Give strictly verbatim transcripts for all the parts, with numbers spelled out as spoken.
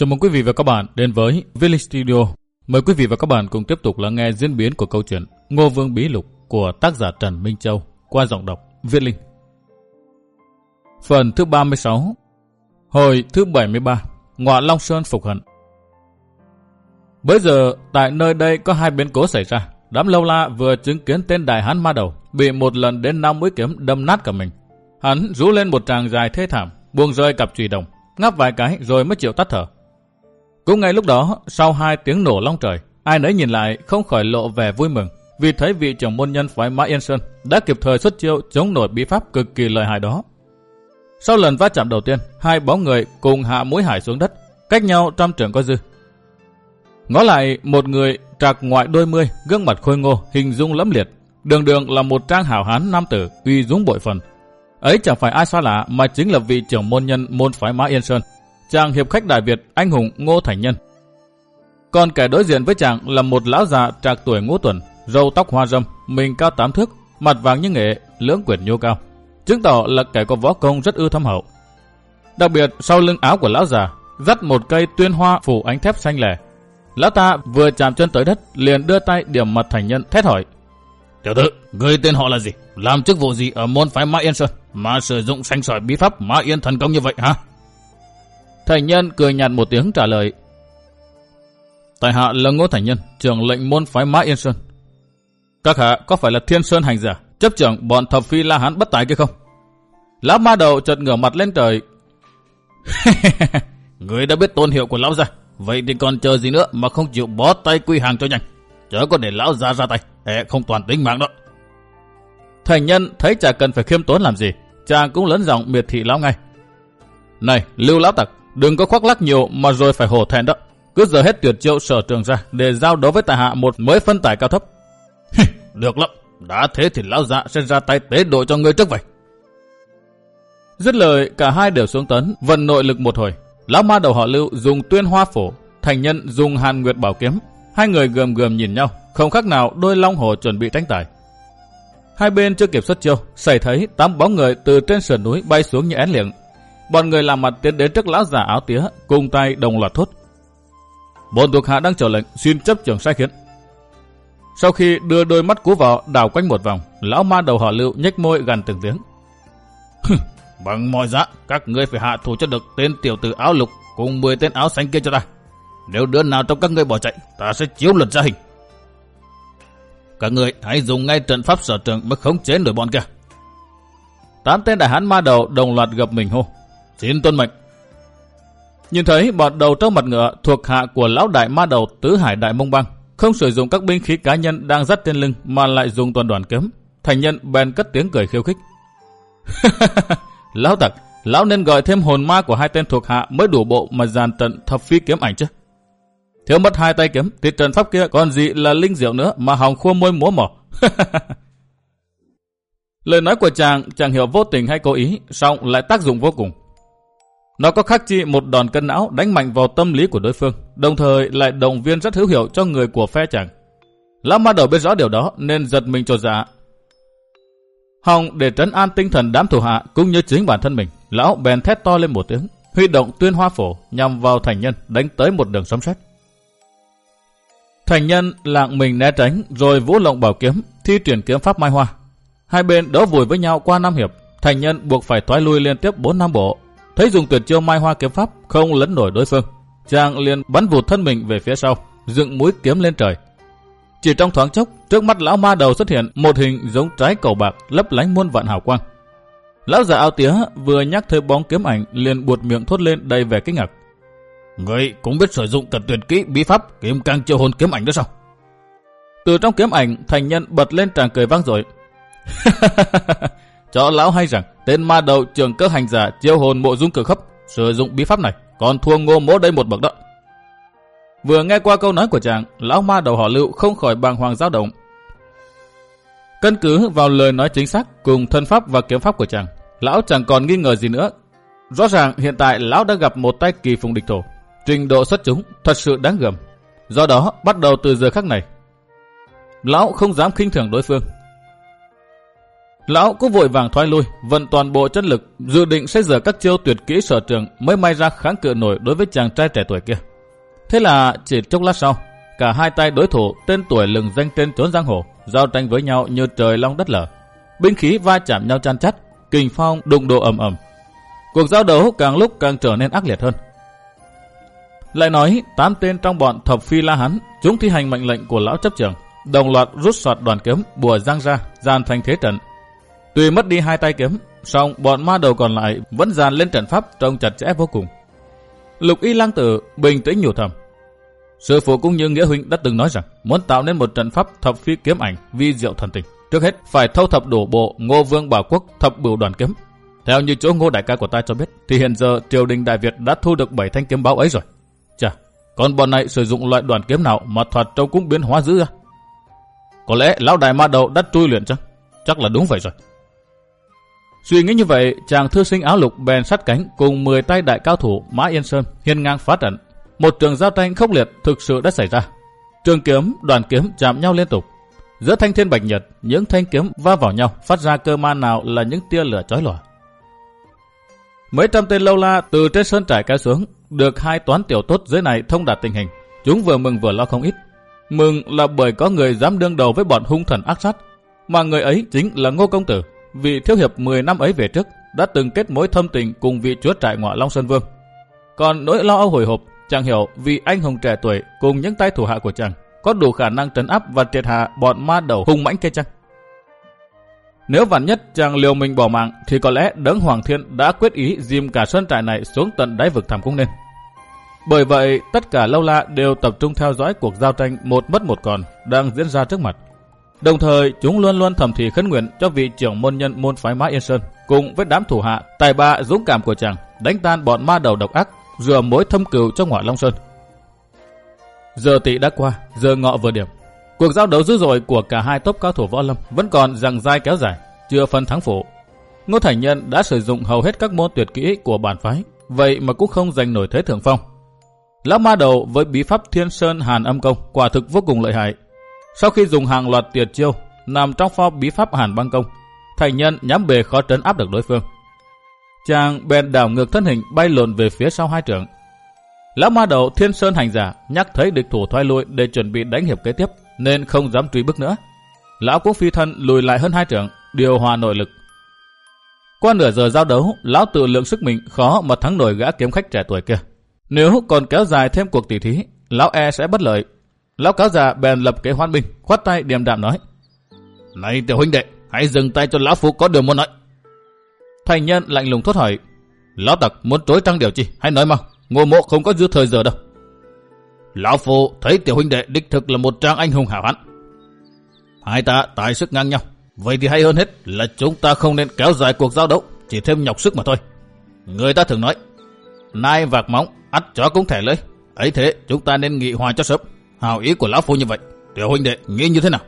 Chào mừng quý vị và các bạn đến với Viết Linh Studio. Mời quý vị và các bạn cùng tiếp tục lắng nghe diễn biến của câu chuyện Ngô Vương Bí Lục của tác giả Trần Minh Châu qua giọng đọc Viết Linh. Phần thứ ba mươi sáu. Hồi thứ bảy mươi ba. Ngọa Long Sơn phục hận. Bây giờ tại nơi đây có hai biến cố xảy ra. Đám lâu la vừa chứng kiến tên đại hán ma đầu bị một lần đến năm mũi kiếm đâm nát cả mình. Hắn rú lên một tràng dài thê thảm, buông rơi cặp chùy đồng, ngáp vài cái rồi mới chịu tắt thở. Cũng ngay lúc đó, sau hai tiếng nổ long trời, ai nấy nhìn lại không khỏi lộ vẻ vui mừng, vì thấy vị trưởng môn nhân phái Mã Yên Sơn đã kịp thời xuất chiêu chống nổi bí pháp cực kỳ lợi hại đó. Sau lần va chạm đầu tiên, hai bóng người cùng hạ mũi hải xuống đất, cách nhau trăm trượng có dư. Ngó lại, một người trạc ngoại đôi mươi, gương mặt khôi ngô, hình dung lẫm liệt, đường đường là một trang hảo hán nam tử uy dũng bội phần. Ấy chẳng phải ai xa lạ mà chính là vị trưởng môn nhân môn phái Mã Yên Sơn, chàng hiệp khách Đại Việt anh hùng Ngô Thành Nhân. Còn kẻ đối diện với chàng là một lão già trạc tuổi ngũ tuần, râu tóc hoa râm, mình cao tám thước, mặt vàng như nghệ, lưỡng quyển nhô cao, chứng tỏ là kẻ có võ công rất ư thâm hậu. Đặc biệt sau lưng áo của lão già dắt một cây tuyên hoa phủ ánh thép xanh lẻ. Lão ta vừa chạm chân tới đất liền đưa tay điểm mặt Thành Nhân thét hỏi: "Tiểu tử, ngươi tên họ là gì? Làm chức vụ gì ở môn phái Mã Yên Sơn mà sử dụng sanh sỏi bí pháp Mã Yên thần công như vậy hả?" Thành Nhân cười nhạt một tiếng trả lời: "Tại hạ là Ngô Thành Nhân, trưởng lệnh môn phái Mã Yên Sơn. Các hạ có phải là Thiên Sơn hành giả, chấp trưởng bọn thập phi la hán bất tài kia không?" Lão ma đầu chợt ngửa mặt lên trời: "Ngươi đã biết tôn hiệu của lão gia, vậy thì còn chờ gì nữa mà không chịu bó tay quy hàng cho nhanh, chớ có để lão gia ra tay, e không toàn tính mạng đó." Thành Nhân thấy chả cần phải khiêm tốn làm gì, chàng cũng lớn giọng miệt thị lão ngay: "Này Lưu lão tặc, đừng có khoác lác nhiều mà rồi phải hổ thẹn đó. Cứ giờ hết tuyệt chiêu sở trường ra để giao đấu với tại hạ một mới phân tải cao thấp." "Được lắm, đã thế thì lão dạ sẽ ra tay tế độ cho ngươi trước vậy." Dứt lời, cả hai đều xuống tấn, vận nội lực một hồi. Lão ma đầu họ Lưu dùng tuyên hoa phổ, Thành Nhân dùng hàn nguyệt bảo kiếm. Hai người gườm gườm nhìn nhau, không khác nào đôi long hổ chuẩn bị tranh tài. Hai bên chưa kịp xuất chiêu, xảy thấy tám bóng người từ trên sườn núi bay xuống như én liệng. Bọn người làm mặt tiến đến trước lão già áo tía, cùng tay đồng loạt thốt: "Bọn thuộc hạ đang chờ lệnh, xin chấp trưởng sai khiến." Sau khi đưa đôi mắt cú vào đảo quanh một vòng, lão ma đầu họ Lưu nhếch môi gằn từng tiếng: "Bằng mọi giá, các ngươi phải hạ thủ cho được tên tiểu tử áo lục cùng mười tên áo xanh kia cho ta. Nếu đứa nào trong các ngươi bỏ chạy, ta sẽ chiếu luật ra hình. Các ngươi hãy dùng ngay trận pháp sở trường mới khống chế nổi bọn kia." Tám tên đại hán ma đầu đồng loạt gập mình hô: "Xin tuân mệnh." Nhìn thấy bọn đầu trâu mặt ngựa thuộc hạ của lão đại ma đầu Tứ Hải Đại Mông Bang không sử dụng các binh khí cá nhân đang dắt trên lưng mà lại dùng toàn đoàn kiếm, Thành Nhân bèn cất tiếng cười khiêu khích: "Lão tặc, lão nên gọi thêm hồn ma của hai tên thuộc hạ mới đủ bộ mà dàn trận thập phi kiếm ảnh chứ. Thiếu mất hai tay kiếm thì trận pháp kia còn gì là linh diệu nữa mà hòng khua môi múa mỏ." Lời nói của chàng chẳng hiểu vô tình hay cố ý, song lại tác dụng vô cùng. Nó có khác chi một đòn cân não đánh mạnh vào tâm lý của đối phương, đồng thời lại động viên rất hữu hiệu cho người của phe chàng. Lão ma đầu biết rõ điều đó nên giật mình chột dạ. Hòng để trấn an tinh thần đám thủ hạ cũng như chính bản thân mình, lão bèn thét to lên một tiếng, huy động tuyên hoa phổ nhằm vào Thành Nhân đánh tới một đường sấm sét. Thành Nhân lạng mình né tránh rồi vũ lộng bảo kiếm, thi triển kiếm pháp mai hoa. Hai bên đấu vùi với nhau qua năm hiệp, Thành Nhân buộc phải thoái lui liên tiếp bốn năm bộ. Thấy dùng tuyệt chiêu mai hoa kiếm pháp không lấn nổi đối phương, chàng liền bắn vụt thân mình về phía sau, dựng mũi kiếm lên trời. Chỉ trong thoáng chốc, trước mắt lão ma đầu xuất hiện một hình giống trái cầu bạc lấp lánh muôn vạn hào quang. Lão già áo tía vừa nhắc thấy bóng kiếm ảnh liền buột miệng thốt lên đầy vẻ kinh ngạc: "Ngươi cũng biết sử dụng cận tuyệt kỹ bí pháp kiếm cang chiêu hồn kiếm ảnh đó sao?" Từ trong kiếm ảnh, Thành Nhân bật lên tràng cười vang dội: "Cho lão hay rằng tên ma đầu trưởng cơ hành giả chiêu hồn mộ dung cực hấp sử dụng bí pháp này còn thua Ngô mỗ đây một bậc đó." Vừa nghe qua câu nói của chàng, lão ma đầu họ Lưu không khỏi bàng hoàng dao động. Căn cứ vào lời nói chính xác cùng thân pháp và kiếm pháp của chàng, lão chẳng còn nghi ngờ gì nữa. Rõ ràng hiện tại lão đã gặp một tay kỳ phùng địch thủ, trình độ xuất chúng thật sự đáng gờm. Do đó bắt đầu từ giờ khắc này, lão không dám khinh thường đối phương. Lão cũng vội vàng thoái lui, vận toàn bộ chất lực, dự định sẽ dở các chiêu tuyệt kỹ sở trường mới may ra kháng cự nổi đối với chàng trai trẻ tuổi kia. Thế là chỉ chốc lát sau, cả hai tay đối thủ tên tuổi lừng danh trên chốn giang hồ giao tranh với nhau như trời long đất lở, binh khí va chạm nhau chan chát, kình phong đụng độ ầm ầm. Cuộc giao đấu càng lúc càng trở nên ác liệt hơn. Lại nói, tám tên trong bọn thập phi La Hán chúng thi hành mệnh lệnh của lão chấp trưởng, đồng loạt rút soạt đoàn kiếm bùa giang ra, dàn thành thế trận. Tuy mất đi hai tay kiếm, song bọn ma đầu còn lại vẫn dàn lên trận pháp trông chặt chẽ vô cùng. Lục Y Lang Tử bình tĩnh nhủ thầm: sư phụ cũng như Nghĩa huynh đã từng nói rằng, muốn tạo nên một trận pháp thập phi kiếm ảnh vi diệu thần tình, trước hết phải thâu thập đủ bộ Ngô Vương Bảo Quốc thập bửu đoàn kiếm. Theo như chỗ Ngô đại ca của ta cho biết, thì hiện giờ triều đình Đại Việt đã thu được bảy thanh kiếm báu ấy rồi. Chà, còn bọn này sử dụng loại đoàn kiếm nào mà thoạt trông cũng biến hóa dữ ra? Có lẽ lão đại ma đầu đã trui luyện chăng? Chắc là đúng vậy rồi. Suy nghĩ như vậy, chàng thư sinh áo lục bèn sát cánh cùng mười tay đại cao thủ Mã Yên Sơn hiên ngang phá trận. Một trường giao tranh khốc liệt thực sự đã xảy ra. Trường kiếm, đoàn kiếm chạm nhau liên tục. Giữa thanh thiên bạch nhật, những thanh kiếm va vào nhau, phát ra cơ man nào là những tia lửa chói lòa. Mấy trăm tên lâu la từ trên sơn trại kéo xuống, được hai toán tiểu tốt dưới này thông đạt tình hình, chúng vừa mừng vừa lo không ít. Mừng là bởi có người dám đương đầu với bọn hung thần ác sát, mà người ấy chính là Ngô công tử, vị thiếu hiệp mười năm ấy về trước đã từng kết mối thâm tình cùng vị chúa trại Ngọa Long Sơn Vương. Còn nỗi lo âu hồi hộp, chẳng hiểu vì anh hùng trẻ tuổi cùng những tay thủ hạ của chàng có đủ khả năng trấn áp và triệt hạ bọn ma đầu hung mãnh kia chăng? Nếu vạn nhất chàng liều mình bỏ mạng thì có lẽ đấng Hoàng Thiên đã quyết ý dìm cả sơn trại này xuống tận đáy vực thẳm cũng nên. Bởi vậy tất cả lâu la đều tập trung theo dõi cuộc giao tranh một mất một còn đang diễn ra trước mặt. Đồng thời chúng luôn luôn thầm thì khấn nguyện cho vị trưởng môn nhân môn phái Mã Yên Sơn cùng với đám thủ hạ tài ba dũng cảm của chàng đánh tan bọn ma đầu độc ác, rửa mối thâm cừu trong Ngọa Long Sơn. Giờ tỵ đã qua, giờ ngọ vừa điểm. Cuộc giao đấu dữ dội của cả hai tốp cao thủ võ lâm vẫn còn giằng dai kéo dài, chưa phân thắng phụ. Ngô Thành Nhân đã sử dụng hầu hết các môn tuyệt kỹ của bản phái, vậy mà cũng không giành nổi thế thượng phong. Lão ma đầu với bí pháp Thiên Sơn Hàn Âm Công quả thực vô cùng lợi hại. Sau khi dùng hàng loạt tuyệt chiêu nằm trong pho bí pháp Hàn Băng Công, Thành Nhân nhắm bề khó trấn áp được đối phương. Chàng bèn đảo ngược thân hình bay lộn về phía sau hai trượng. Lão ma đầu Thiên Sơn hành giả nhắc thấy địch thủ thoái lui để chuẩn bị đánh hiệp kế tiếp, nên không dám truy bức nữa. Lão cũng phi thân lùi lại hơn hai trượng, điều hòa nội lực. Qua nửa giờ giao đấu, lão tự lượng sức mình khó mà thắng nổi gã kiếm khách trẻ tuổi kia. Nếu còn kéo dài thêm cuộc tỉ thí, lão e sẽ bất lợi. Lão cáo già bèn lập kế hoan binh, khoát tay điềm đạm nói: "Này tiểu huynh đệ, hãy dừng tay cho lão phu có điều muốn nói." Thành Nhân lạnh lùng thốt hỏi: "Lão tặc muốn trối trăng điều chi? Hãy nói mau, Ngô mộ không có dư thời giờ đâu." "Lão phu thấy tiểu huynh đệ đích thực là một trang anh hùng hảo hán. Hai ta tài sức ngang nhau, vậy thì hay hơn hết là chúng ta không nên kéo dài cuộc giao đấu, chỉ thêm nhọc sức mà thôi. Người ta thường nói, nai vạc móng, ắt chó cũng thẻ lưỡi. Ấy thế chúng ta nên nghị hòa cho sớm. Hào ý của lão phu như vậy, tiểu huynh đệ nghĩ như thế nào?"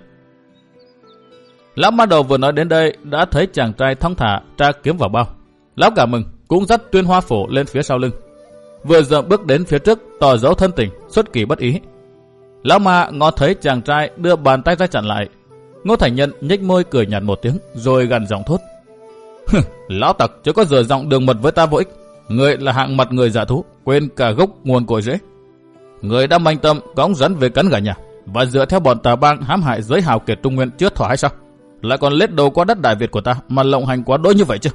Lão ma đầu vừa nói đến đây đã thấy chàng trai thong thả tra kiếm vào bao. Lão cả mừng, cũng dắt Tuyên Hoa Phổ lên phía sau lưng. Vừa dậm bước đến phía trước tỏ dấu thân tình, xuất kỳ bất ý. Lão ma ngó thấy chàng trai đưa bàn tay ra chặn lại. Ngô Thành Nhân nhếch môi cười nhạt một tiếng rồi gằn giọng thốt: "Lão tặc chứ có giờ giọng đường mật với ta vô ích. Người là hạng mặt người giả thú, quên cả gốc nguồn cội rễ. Người đã manh tâm cõng rắn về cắn gà nhà và dựa theo bọn tà bang hãm hại giới hào kiệt Trung Nguyên chưa thỏa hay sao? Lại còn lết đầu qua đất Đại Việt của ta mà lộng hành quá đỗi như vậy chứ?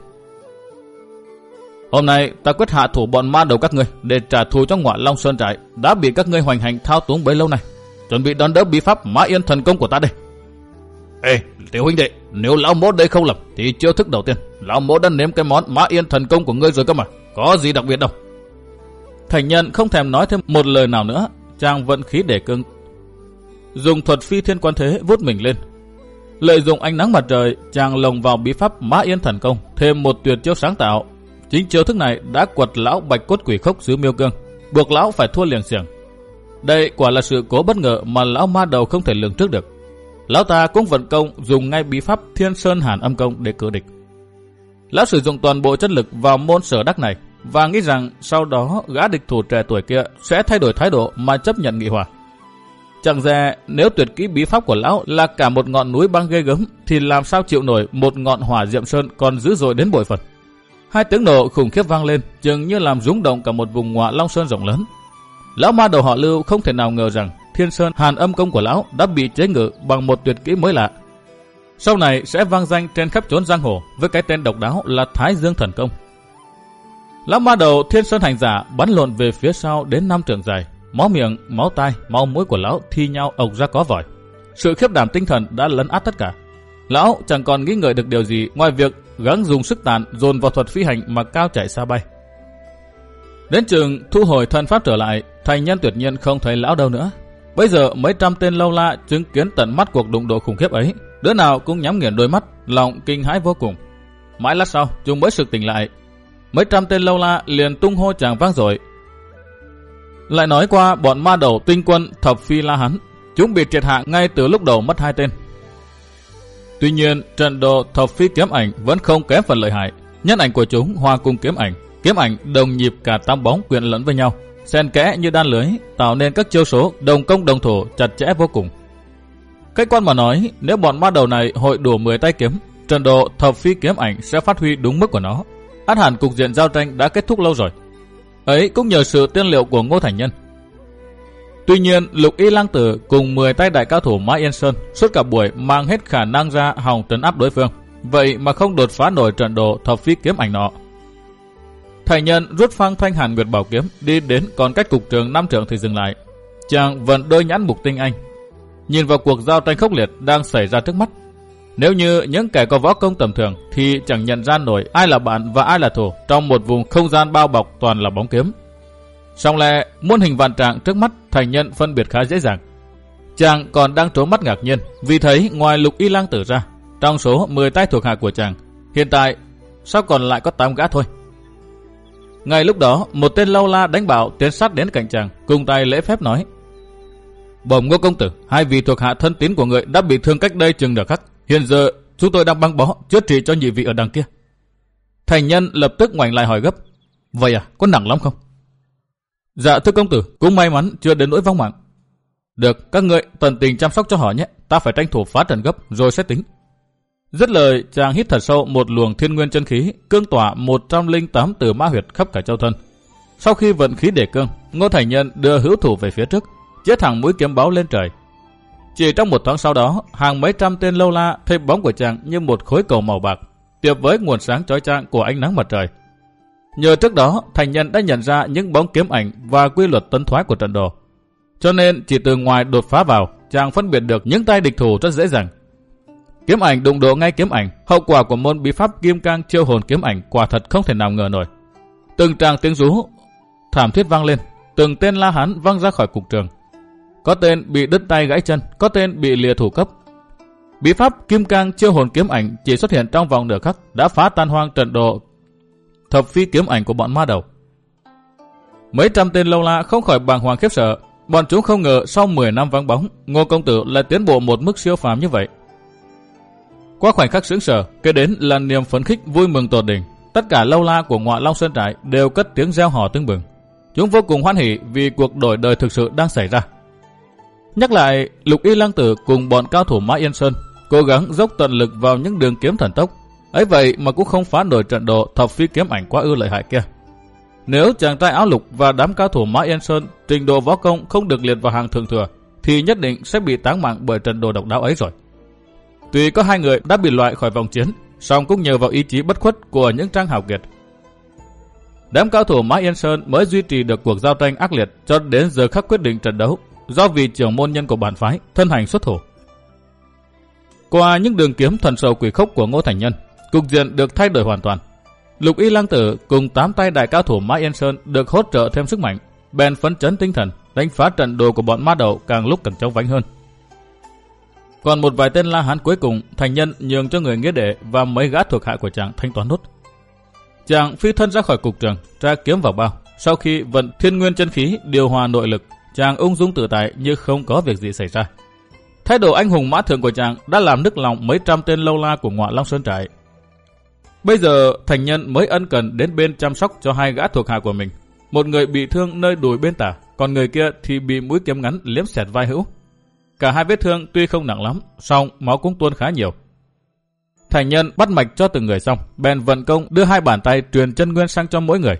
Hôm nay ta quyết hạ thủ bọn ma đầu các ngươi để trả thù cho Ngọa Long Sơn trại đã bị các ngươi hoành hành thao túng bấy lâu nay. Chuẩn bị đón đỡ bí pháp Mã Yên thần công của ta đây." "Ê, tiểu huynh đệ, nếu lão mỗ đây không lầm thì chiêu thức đầu tiên lão mỗ đã nếm cái món Mã Yên thần công của ngươi rồi cơ mà, có gì đặc biệt đâu." Thành Nhân không thèm nói thêm một lời nào nữa, chàng vận khí để cưng, dùng thuật phi thiên quan thế vút mình lên. Lợi dụng ánh nắng mặt trời, chàng lồng vào bí pháp Mã Yên thần công thêm một tuyệt chiêu sáng tạo. Chính chiêu thức này đã quật lão bạch cốt quỷ khốc xứ Miêu Cương, buộc lão phải thua liềng xiềng. Đây quả là sự cố bất ngờ mà lão ma đầu không thể lường trước được. Lão ta cũng vận công dùng ngay bí pháp Thiên Sơn Hàn Âm Công để cự địch. Lão sử dụng toàn bộ chất lực vào môn sở đắc này và nghĩ rằng sau đó gã địch thủ trẻ tuổi kia sẽ thay đổi thái độ mà chấp nhận nghị hòa. Chẳng dè nếu tuyệt kỹ bí pháp của lão là cả một ngọn núi băng ghê gớm thì làm sao chịu nổi một ngọn hỏa diệm sơn còn dữ dội đến bội phần. Hai tiếng nổ khủng khiếp vang lên, chừng như làm rung động cả một vùng Ngọa Long Sơn rộng lớn. Lão ma đầu họ Lưu không thể nào ngờ rằng Thiên Sơn Hàn Âm Công của lão đã bị chế ngự bằng một tuyệt kỹ mới lạ. Sau này sẽ vang danh trên khắp chốn giang hồ với cái tên độc đáo là Thái Dương Thần Công. Lão ma đầu Thiên Sơn hành giả bắn lộn về phía sau đến năm trượng dài, máu miệng, máu tai, máu mũi của lão thi nhau ộc ra có vòi. Sự khiếp đảm tinh thần đã lấn át tất cả. Lão chẳng còn nghĩ ngợi được điều gì ngoài việc gắng dùng sức tàn dồn vào thuật phi hành mà cao chạy xa bay. Đến chừng thu hồi thân pháp trở lại, thành nhân tuyệt nhiên không thấy lão đâu nữa. Bây giờ mấy trăm tên lâu la chứng kiến tận mắt cuộc đụng độ khủng khiếp ấy, đứa nào cũng nhắm nghiền đôi mắt, lòng kinh hãi vô cùng. Mãi lát sau, chúng mới sực tỉnh lại. Mấy trăm tên lâu la liền tung hô tràng vang dội. Lại nói qua bọn ma đầu tinh quân thập phi la hán, chúng bị triệt hạ ngay từ lúc đầu mất hai tên. Tuy nhiên, trận đồ thập phi kiếm ảnh vẫn không kém phần lợi hại. Nhân ảnh của chúng hòa cùng kiếm ảnh, kiếm ảnh đồng nhịp cả tám bóng quyện lẫn với nhau, xen kẽ như đan lưới, tạo nên các chiêu số đồng công đồng thủ chặt chẽ vô cùng. Khách quan mà nói, nếu bọn ma đầu này hội đủ mười tay kiếm, trận đồ thập phi kiếm ảnh sẽ phát huy đúng mức của nó. Ắt hẳn cục diện giao tranh đã kết thúc lâu rồi. Ấy cũng nhờ sự tiên liệu của Ngô Thành Nhân. Tuy nhiên, Lục Y Lang Tử cùng mười tay đại cao thủ Mã Yên Sơn suốt cả buổi mang hết khả năng ra hòng trấn áp đối phương, vậy mà không đột phá nổi trận đồ thập phi kiếm ảnh nọ. Thành Nhân rút phang thanh hàn nguyệt bảo kiếm đi đến còn cách cục trường năm trượng thì dừng lại. Chàng vận đôi nhãn mục tinh anh, nhìn vào cuộc giao tranh khốc liệt đang xảy ra trước mắt. Nếu như những kẻ có võ công tầm thường thì chẳng nhận ra nổi ai là bạn và ai là thù trong một vùng không gian bao bọc toàn là bóng kiếm. Song lẽ muôn hình vạn trạng trước mắt Thành Nhân phân biệt khá dễ dàng. Chàng còn đang trố mắt ngạc nhiên vì thấy ngoài Lục Y Lang Tử ra, trong số mười tay thuộc hạ của chàng, hiện tại sao còn lại có tám gã thôi. Ngay lúc đó, một tên lâu la đánh bảo tiến sát đến cạnh chàng, cùng tay lễ phép nói: "Bẩm Ngô công tử, hai vị thuộc hạ thân tín của người đã bị thương cách đây chừng nửa khắc. Hiện giờ chúng tôi đang băng bó chữa trị cho nhị vị ở đằng kia." Thành Nhân lập tức ngoảnh lại hỏi gấp: "Vậy à, có nặng lắm không?" "Dạ thưa công tử, cũng may mắn chưa đến nỗi vong mạng." "Được, các ngươi tận tình chăm sóc cho họ nhé, ta phải tranh thủ phá trận gấp rồi sẽ tính." Dứt lời, chàng hít thật sâu một luồng thiên nguyên chân khí, cương tỏa một trăm lẻ tám tử mã huyệt khắp cả châu thân. Sau khi vận khí để cương, Ngô Thành Nhân đưa hữu thủ về phía trước, chĩa thẳng mũi kiếm báo lên trời. Chỉ trong một thoáng sau đó, hàng mấy trăm tên lâu la thấy bóng của chàng như một khối cầu màu bạc, tiếp với nguồn sáng chói chang của ánh nắng mặt trời. Nhờ trước đó, Thành Nhân đã nhận ra những bóng kiếm ảnh và quy luật tấn thoái của trận đồ, cho nên chỉ từ ngoài đột phá vào, chàng phân biệt được những tay địch thủ rất dễ dàng. Kiếm ảnh đụng độ ngay kiếm ảnh, hậu quả của môn bí pháp Kim Cang chiêu hồn kiếm ảnh quả thật không thể nào ngờ nổi. Từng tràng tiếng rú thảm thiết vang lên, từng tên la hán văng ra khỏi cục trường. Có tên bị đứt tay gãy chân, có tên bị lìa thủ cấp. Bí pháp Kim Cang chiêu hồn kiếm ảnh chỉ xuất hiện trong vòng nửa khắc đã phá tan hoang trận đồ thập phi kiếm ảnh của bọn ma đầu. Mấy trăm tên lâu la không khỏi bàng hoàng khiếp sợ, bọn chúng không ngờ sau mười năm vắng bóng, Ngô công tử lại tiến bộ một mức siêu phàm như vậy. Qua khoảnh khắc sững sờ, kế đến là niềm phấn khích vui mừng tột đỉnh. Tất cả lâu la của Ngọa Long Sơn trại đều cất tiếng reo hò tưng bừng. Chúng vô cùng hoan hỉ vì cuộc đổi đời thực sự đang xảy ra. Nhắc lại, Lục Y Lang Tử cùng bọn cao thủ Mã Yên Sơn cố gắng dốc tận lực vào những đường kiếm thần tốc, ấy vậy mà cũng không phá nổi trận đồ thập phi kiếm ảnh quá ư lợi hại kia. Nếu chàng trai áo lục và đám cao thủ Mã Yên Sơn trình độ võ công không được liệt vào hàng thượng thừa, thì nhất định sẽ bị táng mạng bởi trận đồ độc đáo ấy rồi. Tuy có hai người đã bị loại khỏi vòng chiến, song cũng nhờ vào ý chí bất khuất của những trang hào kiệt. Đám cao thủ Mã Yên Sơn mới duy trì được cuộc giao tranh ác liệt cho đến giờ khắc quyết định trận đấu, do vị trưởng môn nhân của bản phái thân hành xuất thủ. Qua những đường kiếm thần sầu quỷ khốc của Ngô Thành Nhân, cục diện được thay đổi hoàn toàn. Lục Y Lang Tử cùng tám tay đại cao thủ Mã Yên Sơn được hỗ trợ thêm sức mạnh, bèn phấn chấn tinh thần, đánh phá trận đồ của bọn ma đầu càng lúc càng chóng vánh hơn. Còn một vài tên la hán cuối cùng, Thành Nhân nhường cho người nghĩa đệ và mấy gã thuộc hạ của chàng thanh toán nốt. Chàng phi thân ra khỏi cục trường, tra kiếm vào bao. Sau khi vận thiên nguyên chân khí điều hòa nội lực, chàng ung dung tự tại như không có việc gì xảy ra. Thái độ anh hùng mã thượng của chàng đã làm nức lòng mấy trăm tên lâu la của Ngọa Long Sơn trại. Bây giờ Thành Nhân mới ân cần đến bên chăm sóc cho hai gã thuộc hạ của mình. Một người bị thương nơi đùi bên tả, còn người kia thì bị mũi kiếm ngắn liếm xẹt vai hữu. Cả hai vết thương tuy không nặng lắm, song máu cũng tuôn khá nhiều. Thành nhân bắt mạch cho từng người xong, bèn vận công đưa hai bàn tay truyền chân nguyên sang cho mỗi người.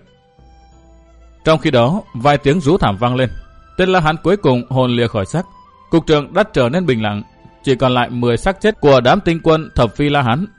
Trong khi đó, vài tiếng rú thảm vang lên. Tên La Hán cuối cùng hồn lìa khỏi xác. Cục trường đã trở nên bình lặng, chỉ còn lại mười xác chết của đám tinh quân thập phi La Hán.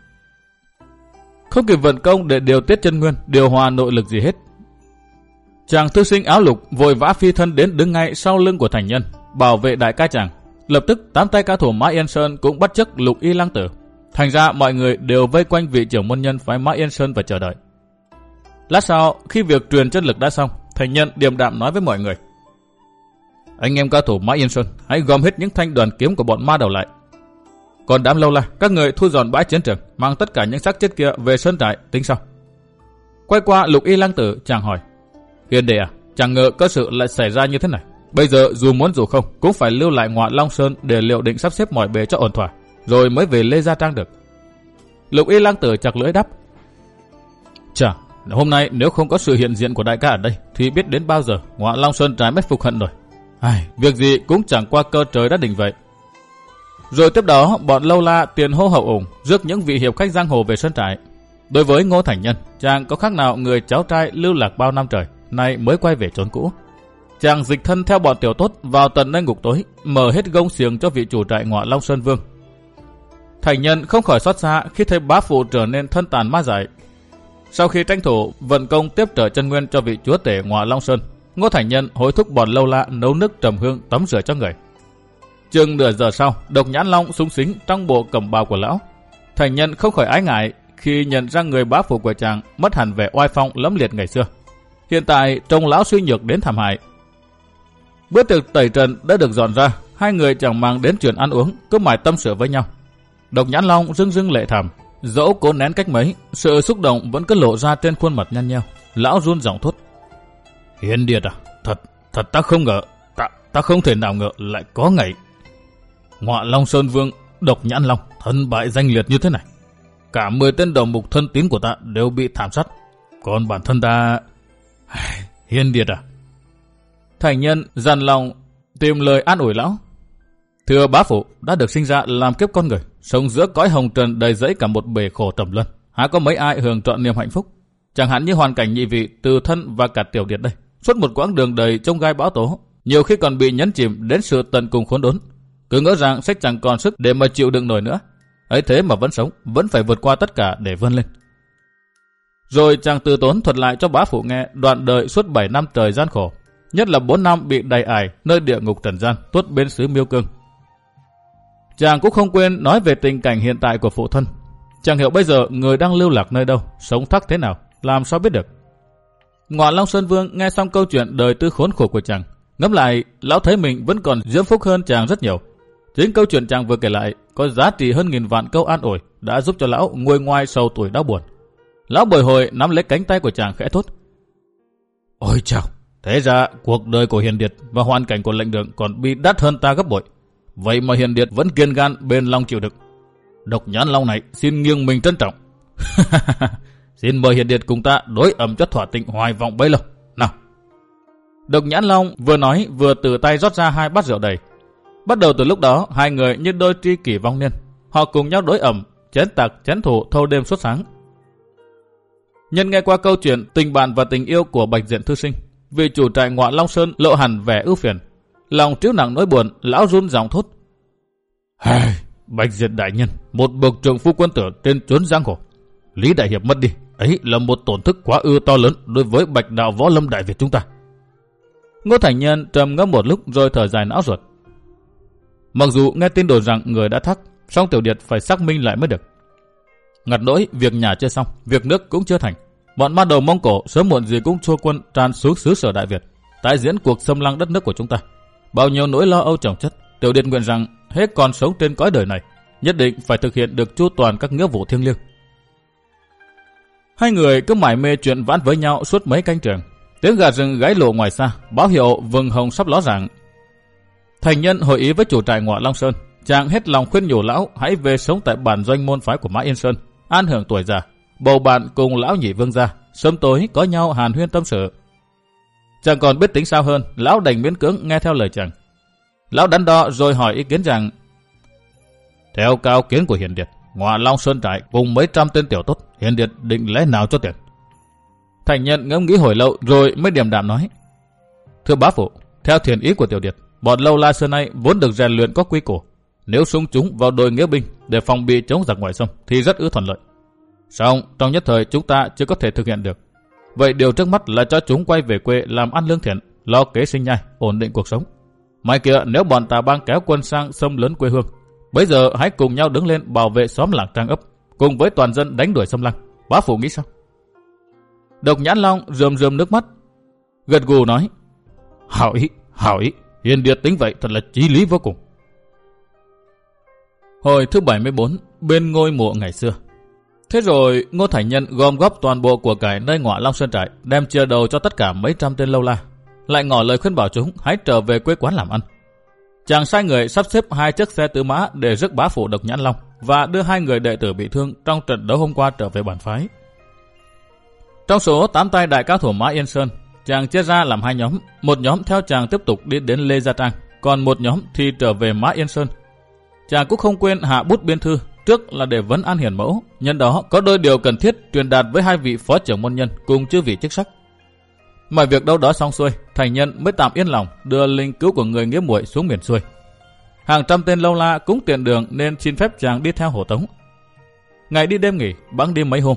Không kịp vận công để điều tiết chân nguyên, điều hòa nội lực gì hết. Chàng thư sinh áo lục vội vã phi thân đến đứng ngay sau lưng của thành nhân, bảo vệ đại ca chàng. Lập tức tám tay cao thủ Mã Yên Sơn cũng bắt chước Lục Y Lăng Tử. Thành ra mọi người đều vây quanh vị trưởng môn nhân phái Mã Yên Sơn và chờ đợi. Lát sau, khi việc truyền chân lực đã xong, thành nhân điềm đạm nói với mọi người: anh em cao thủ Mã Yên Sơn, hãy gom hết những thanh đoàn kiếm của bọn ma đầu lại. Còn đám Lâu La, các người thu dọn bãi chiến trường, mang tất cả những xác chết kia về sơn trại tính sau. Quay qua Lục Y Lăng Tử, chàng hỏi: Hiền đệ à, chẳng ngờ có sự lại xảy ra như thế này. Bây giờ dù muốn dù không, cũng phải lưu lại Ngọa Long Sơn để liệu định sắp xếp mọi bề cho ổn thỏa, rồi mới về Lê Gia Trang được. Lục Y Lăng Tử chặt lưỡi đáp: Chà, hôm nay nếu không có sự hiện diện của đại ca ở đây, thì biết đến bao giờ Ngọa Long Sơn trái mất phục hận rồi. Ai, việc gì cũng chẳng qua cơ trời đã định vậy. Rồi tiếp đó, bọn Lâu La tiền hô hậu ủng, rước những vị hiệp khách giang hồ về sơn trại. Đối với Ngô Thành Nhân, chàng có khác nào người cháu trai lưu lạc bao năm trời, nay mới quay về chốn cũ. Chàng dịch thân theo bọn tiểu tốt vào tận nơi ngục tối, mở hết gông xiềng cho vị chủ trại Ngọa Long Sơn Vương. Thành Nhân không khỏi xót xa khi thấy bá phụ trở nên thân tàn ma dại. Sau khi tranh thủ vận công tiếp trợ chân nguyên cho vị chúa tể Ngọa Long Sơn, Ngô Thành Nhân hối thúc bọn Lâu La nấu nước trầm hương tắm rửa cho người. Chừng nửa giờ sau, Độc Nhãn Long súng xính trong bộ cẩm bào của lão. Thành Nhân không khỏi ái ngại khi nhận ra người bá phụ của chàng mất hẳn vẻ oai phong lẫm liệt ngày xưa. Hiện tại trông lão suy nhược đến thảm hại. Bữa tiệc tẩy trần đã được dọn ra, hai người chẳng mang đến chuyện ăn uống, cứ mải tâm sự với nhau. Độc Nhãn Long rưng rưng lệ thảm, dẫu cố nén cách mấy, sự xúc động vẫn cứ lộ ra trên khuôn mặt nhăn nheo. Lão run giọng thốt: Hiền Điệt à, thật, thật ta không ngờ, ta, ta không thể nào ngờ lại có ngày Ngọa Long Sơn Vương Độc Nhãn Long thân bại danh liệt như thế này. Cả mười tên đầu mục thân tín của ta đều bị thảm sát, còn bản thân ta... Hiền Điệt à. Thành Nhân dằn lòng tìm lời an ủi lão: Thưa bá phụ, đã được sinh ra làm kiếp con người, sống giữa cõi hồng trần đầy rẫy cả một bể khổ trầm luân, há có mấy ai hưởng trọn niềm hạnh phúc. Chẳng hạn như hoàn cảnh nhị vị Từ Thân và cả Tiểu Điệt đây, suốt một quãng đường đầy trông gai bão tố, nhiều khi còn bị nhấn chìm đến sự tận cùng khốn đốn, cứ ngỡ rằng sẽ chẳng còn sức để mà chịu đựng nổi nữa. Ấy thế mà vẫn sống, vẫn phải vượt qua tất cả để vươn lên. Rồi chàng từ tốn thuật lại cho bá phụ nghe đoạn đời suốt bảy năm trời gian khổ, nhất là bốn năm bị đầy ải nơi địa ngục trần gian tuốt bên xứ Miêu Cương. Chàng cũng không quên nói về tình cảnh hiện tại của phụ thân. Chẳng hiểu bây giờ người đang lưu lạc nơi đâu, sống thắc thế nào, làm sao biết được. Ngọa Long Sơn Vương nghe xong câu chuyện đời tư khốn khổ của chàng, ngẫm lại lão thấy mình vẫn còn diễm phúc hơn chàng rất nhiều. Chính câu chuyện chàng vừa kể lại có giá trị hơn nghìn vạn câu an ủi, đã giúp cho lão nguôi ngoai sầu tuổi đau buồn. Lão bồi hồi nắm lấy cánh tay của chàng khẽ thốt: Ôi chào, thế ra cuộc đời của Hiền Điệt và hoàn cảnh của lệnh đường còn bị đắt hơn ta gấp bội. Vậy mà Hiền Điệt vẫn kiên gan bền lòng chịu đựng. Độc Nhãn Long này xin nghiêng mình trân trọng. Xin mời Hiền Điệt cùng ta đối ẩm cho thỏa tình hoài vọng bấy lâu. Nào. Độc Nhãn Long vừa nói vừa từ tay rót ra hai bát rượu đầy. Bắt đầu từ lúc đó, hai người như đôi tri kỷ vong niên. Họ cùng nhau đối ẩm, chén tặc chén thủ thâu đêm suốt sáng. Nhân nghe qua câu chuyện tình bạn và tình yêu của Bạch Diện thư sinh, vì chủ trại Ngọa Long Sơn lộ hẳn vẻ ưu phiền, lòng trĩu nặng nỗi buồn, lão run giọng thốt: Hey, Bạch Diện đại nhân, một bậc trượng phu quân tử trên chốn giang hồ, Lý đại hiệp mất đi, ấy là một tổn thất quá ư to lớn đối với Bạch đạo võ lâm đại Việt chúng ta. Ngô Thành Nhân trầm ngâm một lúc rồi thở dài não ruột. Mặc dù nghe tin đồn rằng người đã thắc, song Tiểu Điệt phải xác minh lại mới được. Ngặt nỗi việc nhà chưa xong, việc nước cũng chưa thành. Bọn ma đầu Mông Cổ sớm muộn gì cũng chua quân tràn xuống xứ sở Đại Việt, tái diễn cuộc xâm lăng đất nước của chúng ta. Bao nhiêu nỗi lo âu chồng chất, Tiểu Điệt nguyện rằng hết còn sống trên cõi đời này, nhất định phải thực hiện được chu toàn các nghĩa vụ thiêng liêng. Hai người cứ mải mê chuyện vãn với nhau suốt mấy canh trường. Tiếng gà rừng gáy lộ ngoài xa, báo hiệu vừng hồng sắp ló dạng. Thành Nhân hội ý với chủ trại Ngọa Long Sơn, chàng hết lòng khuyên nhủ lão hãy về sống tại bản doanh môn phái của Mã Yên Sơn, an hưởng tuổi già, bầu bạn cùng lão nhị vương gia, sớm tối có nhau hàn huyên tâm sự. Chàng còn biết tính sao hơn, lão đành miễn cưỡng nghe theo lời chàng. Lão đắn đo rồi hỏi ý kiến rằng: Theo cao kiến của Hiền Điệt, Ngọa Long Sơn trại cùng mấy trăm tên tiểu tốt, Hiền Điệt định lẽ nào cho tiền? Thành Nhân ngẫm nghĩ hồi lâu rồi mới điềm đạm nói: Thưa bá phụ, theo thiền ý của tiểu Điệt, bọn lâu la xưa nay vốn được rèn luyện có quy củ. Nếu xung chúng vào đội nghĩa binh để phòng bị chống giặc ngoại xâm thì rất ư thuận lợi. Song trong nhất thời chúng ta chưa có thể thực hiện được. Vậy điều trước mắt là cho chúng quay về quê làm ăn lương thiện, lo kế sinh nhai, ổn định cuộc sống. Mai kia nếu bọn Tà Bang kéo quân sang xâm lấn quê hương, bây giờ hãy cùng nhau đứng lên bảo vệ xóm làng trang ấp, cùng với toàn dân đánh đuổi xâm lăng. Bá phụ nghĩ sao? Độc Nhãn Long rơm rơm nước mắt, gật gù nói: Hảo ý, hảo ý, Hiền Điệt tính vậy thật là chí lý vô cùng. Hồi thứ bảy mươi bốn, bên ngôi mộ ngày xưa. Thế rồi Ngô Thành Nhân gom góp toàn bộ của cải nơi Ngọa Long Sơn trại, đem chia đầu cho tất cả mấy trăm tên lâu la, lại ngỏ lời khuyên bảo chúng hãy trở về quê quán làm ăn. Chàng sai người sắp xếp hai chiếc xe tứ mã để rước bá phụ Độc Nhãn Long và đưa hai người đệ tử bị thương trong trận đấu hôm qua trở về bản phái. Trong số tám tay đại cao thủ Mã Yên Sơn, chàng chia ra làm hai nhóm, một nhóm theo chàng tiếp tục đi đến Lê Gia Trang, còn một nhóm thì trở về Mã Yên Sơn. Chàng cũng không quên hạ bút biên thư, trước là để vấn an hiền mẫu, nhân đó có đôi điều cần thiết truyền đạt với hai vị phó trưởng môn nhân cùng chư vị chức sắc. Mọi việc đâu đó xong xuôi, Thành Nhân mới tạm yên lòng đưa linh cứu của người nghĩa muội xuống miền xuôi. Hàng trăm tên lâu la cũng tiện đường nên xin phép chàng đi theo hộ tống. Ngày đi đêm nghỉ, bẵng đi mấy hôm.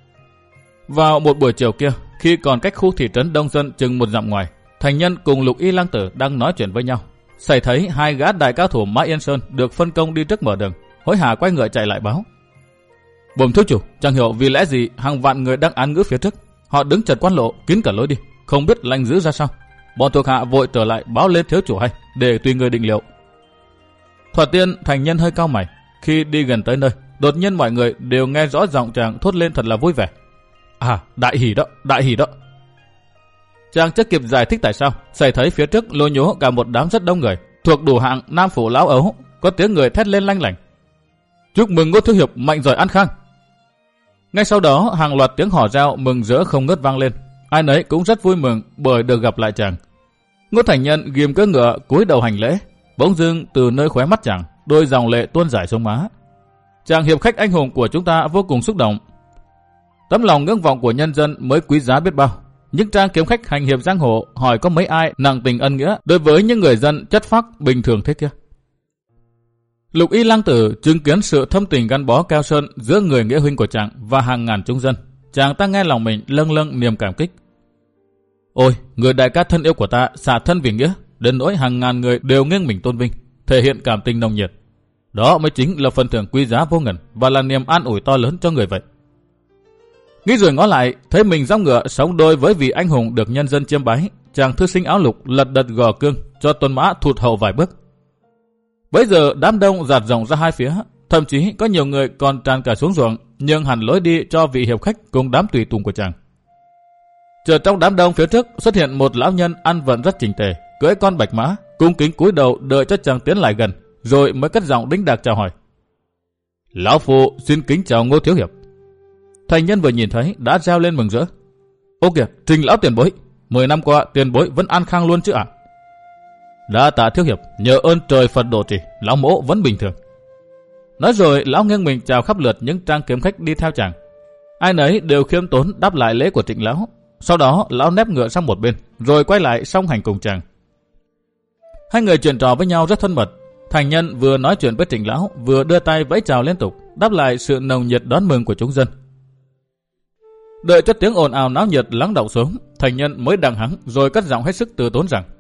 Vào một buổi chiều kia, khi còn cách khu thị trấn đông dân chừng một dặm ngoài, Thành Nhân cùng Lục Y Lang Tử đang nói chuyện với nhau, xảy thấy hai gã đại cao thủ Mã Yên Sơn được phân công đi trước mở đường, hối hả quay ngựa chạy lại báo: Bẩm thiếu chủ, chẳng hiểu vì lẽ gì hàng vạn người đang án ngữ phía trước, họ đứng chật quan lộ kín cả lối đi, không biết lệnh giữ ra sao. Bọn thuộc hạ vội trở lại báo lên thiếu chủ hay để tùy người định liệu. Thoạt tiên Thành Nhân hơi cau mày, khi đi gần tới nơi, đột nhiên mọi người đều nghe rõ giọng chàng thốt lên thật là vui vẻ: À, đại hỉ đó, đại hỉ đó. Chàng chưa kịp giải thích tại sao, xảy thấy phía trước lôi nhố cả một đám rất đông người, thuộc đủ hạng nam phủ lão ấu, có tiếng người thét lên lanh lảnh: Chúc mừng Ngô thiếu hiệp mạnh giỏi an khang. Ngay sau đó hàng loạt tiếng hò reo mừng rỡ không ngớt vang lên, ai nấy cũng rất vui mừng bởi được gặp lại chàng. Ngô Thành Nhân ghim cưỡi ngựa cúi đầu hành lễ, bỗng dưng từ nơi khóe mắt chàng đôi dòng lệ tuôn rải xuống má. Chàng hiệp khách anh hùng của chúng ta vô cùng xúc động. Tấm lòng ngưỡng vọng của nhân dân mới quý giá biết bao. Những trang kiếm khách hành hiệp giang hồ hỏi có mấy ai nặng tình ân nghĩa đối với những người dân chất phác bình thường thế kia. Lục Y Lang Tử chứng kiến sự thâm tình gắn bó keo sơn giữa người nghĩa huynh của chàng và hàng ngàn chúng dân, chàng ta nghe lòng mình lâng lâng niềm cảm kích. Ôi, người đại ca thân yêu của ta xả thân vì nghĩa, đến nỗi hàng ngàn người đều nghiêng mình tôn vinh, thể hiện cảm tình nồng nhiệt. Đó mới chính là phần thưởng quý giá vô ngần và là niềm an ủi to lớn cho người vậy. Nghĩ rồi ngó lại, thấy mình gióng ngựa sống đôi với vị anh hùng được nhân dân chiêm bái, chàng thư sinh áo lục lật đật gò cương cho tuần mã thụt hậu vài bước. Bấy giờ đám đông dạt rộng ra hai phía, thậm chí có nhiều người còn tràn cả xuống ruộng, nhường hẳn lối đi cho vị hiệp khách cùng đám tùy tùng của chàng. Chợt trong đám đông phía trước xuất hiện một lão nhân ăn vận rất chỉnh tề, cưỡi con bạch mã, cung kính cúi đầu đợi cho chàng tiến lại gần, rồi mới cất giọng đĩnh đạc chào hỏi: Lão phụ xin kính chào Ngô thiếu hiệp. Thành Nhân vừa nhìn thấy đã reo lên mừng rỡ: Ô kìa, Trình lão tiền bối, mười năm qua tiền bối vẫn an khang luôn chứ ạ? À? Đã tạ thiếu hiệp, nhờ ơn trời Phật độ trì, lão mỗ vẫn bình thường. Nói rồi lão nghiêng mình chào khắp lượt những trang kiếm khách đi theo chàng. Ai nấy đều khiêm tốn đáp lại lễ của Trịnh lão. Sau đó lão nép ngựa sang một bên, rồi quay lại song hành cùng chàng. Hai người chuyện trò với nhau rất thân mật. Thành Nhân vừa nói chuyện với Trịnh lão, vừa đưa tay vẫy chào liên tục, đáp lại sự nồng nhiệt đón mừng của chúng dân. Đợi cho tiếng ồn ào náo nhiệt lắng đọng xuống, Thành Nhân mới đằng hắng rồi cất giọng hết sức từ tốn rằng: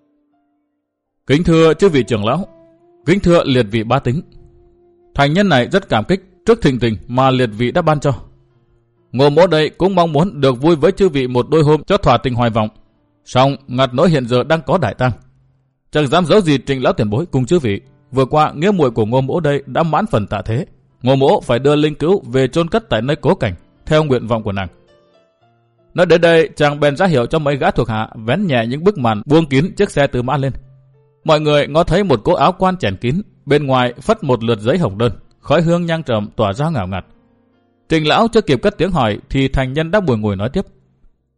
Kính thưa chư vị trưởng lão, kính thưa liệt vị bá tính. Thành Nhân này rất cảm kích trước thịnh tình mà liệt vị đã ban cho. Ngô mỗ đây cũng mong muốn được vui với chư vị một đôi hôm cho thỏa tình hoài vọng. Song ngặt nỗi hiện giờ đang có đại tang, chẳng dám giấu gì Trịnh lão tiền bối cùng chư vị. Vừa qua nghĩa muội của Ngô mỗ đây đã mãn phần tạ thế, Ngô mỗ phải đưa linh cữu về chôn cất tại nơi cố cảnh theo nguyện vọng của nàng. Nói đến đây, chàng bèn ra hiệu cho mấy gã thuộc hạ vén nhẹ những bức màn buông kín chiếc xe tứ mã lên. Mọi người ngó thấy một cỗ áo quan chèn kín, bên ngoài phất một lượt giấy hồng đơn, khói hương nhang trầm tỏa ra ngào ngạt. Trình lão chưa kịp cất tiếng hỏi thì Thành Nhân đã buồn ngồi nói tiếp: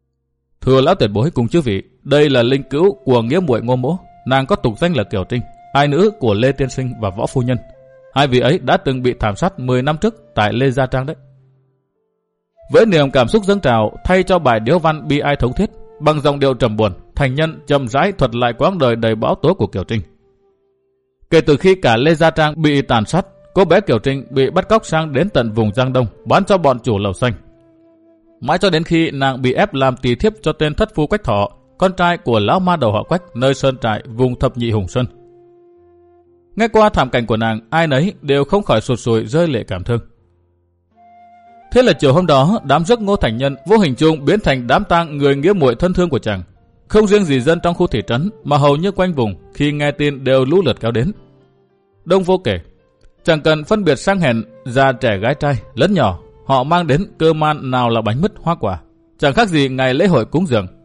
Thưa lão tiền bối cùng chư vị, đây là linh cữu của nghĩa muội Ngô mỗ, nàng có tục danh là Kiều Trinh, ai nữ của Lê Tiên Sinh và Võ Phu Nhân. Hai vị ấy đã từng bị thảm sát mười năm trước tại Lê Gia Trang đấy. Với niềm cảm xúc dâng trào, thay cho bài điếu văn bi ai thống thiết, bằng giọng điệu trầm buồn, Thành Nhân chậm rãi thuật lại quãng đời đầy bão tố của Kiều Trinh. Kể từ khi cả Lê Gia Trang bị tàn sát, cô bé Kiều Trinh bị bắt cóc sang đến tận vùng Giang Đông bán cho bọn chủ lầu xanh. Mãi cho đến khi nàng bị ép làm tỳ thiếp cho tên thất phu Quách Thọ, con trai của lão ma đầu họ Quách nơi sơn trại vùng Thập Nhị Hùng Sơn. Nghe qua thảm cảnh của nàng, ai nấy đều không khỏi sụt sùi rơi lệ cảm thương. Thế là chiều hôm đó, đám rước Ngô Thành Nhân vô hình chung biến thành đám tang người nghĩa muội thân thương của chàng. Không riêng gì dân trong khu thị trấn, mà hầu như quanh vùng khi nghe tin đều lũ lượt kéo đến. Đông vô kể, chẳng cần phân biệt sang hèn, già trẻ gái trai, lớn nhỏ, họ mang đến cơ man nào là bánh mứt hoa quả, chẳng khác gì ngày lễ hội cúng dường.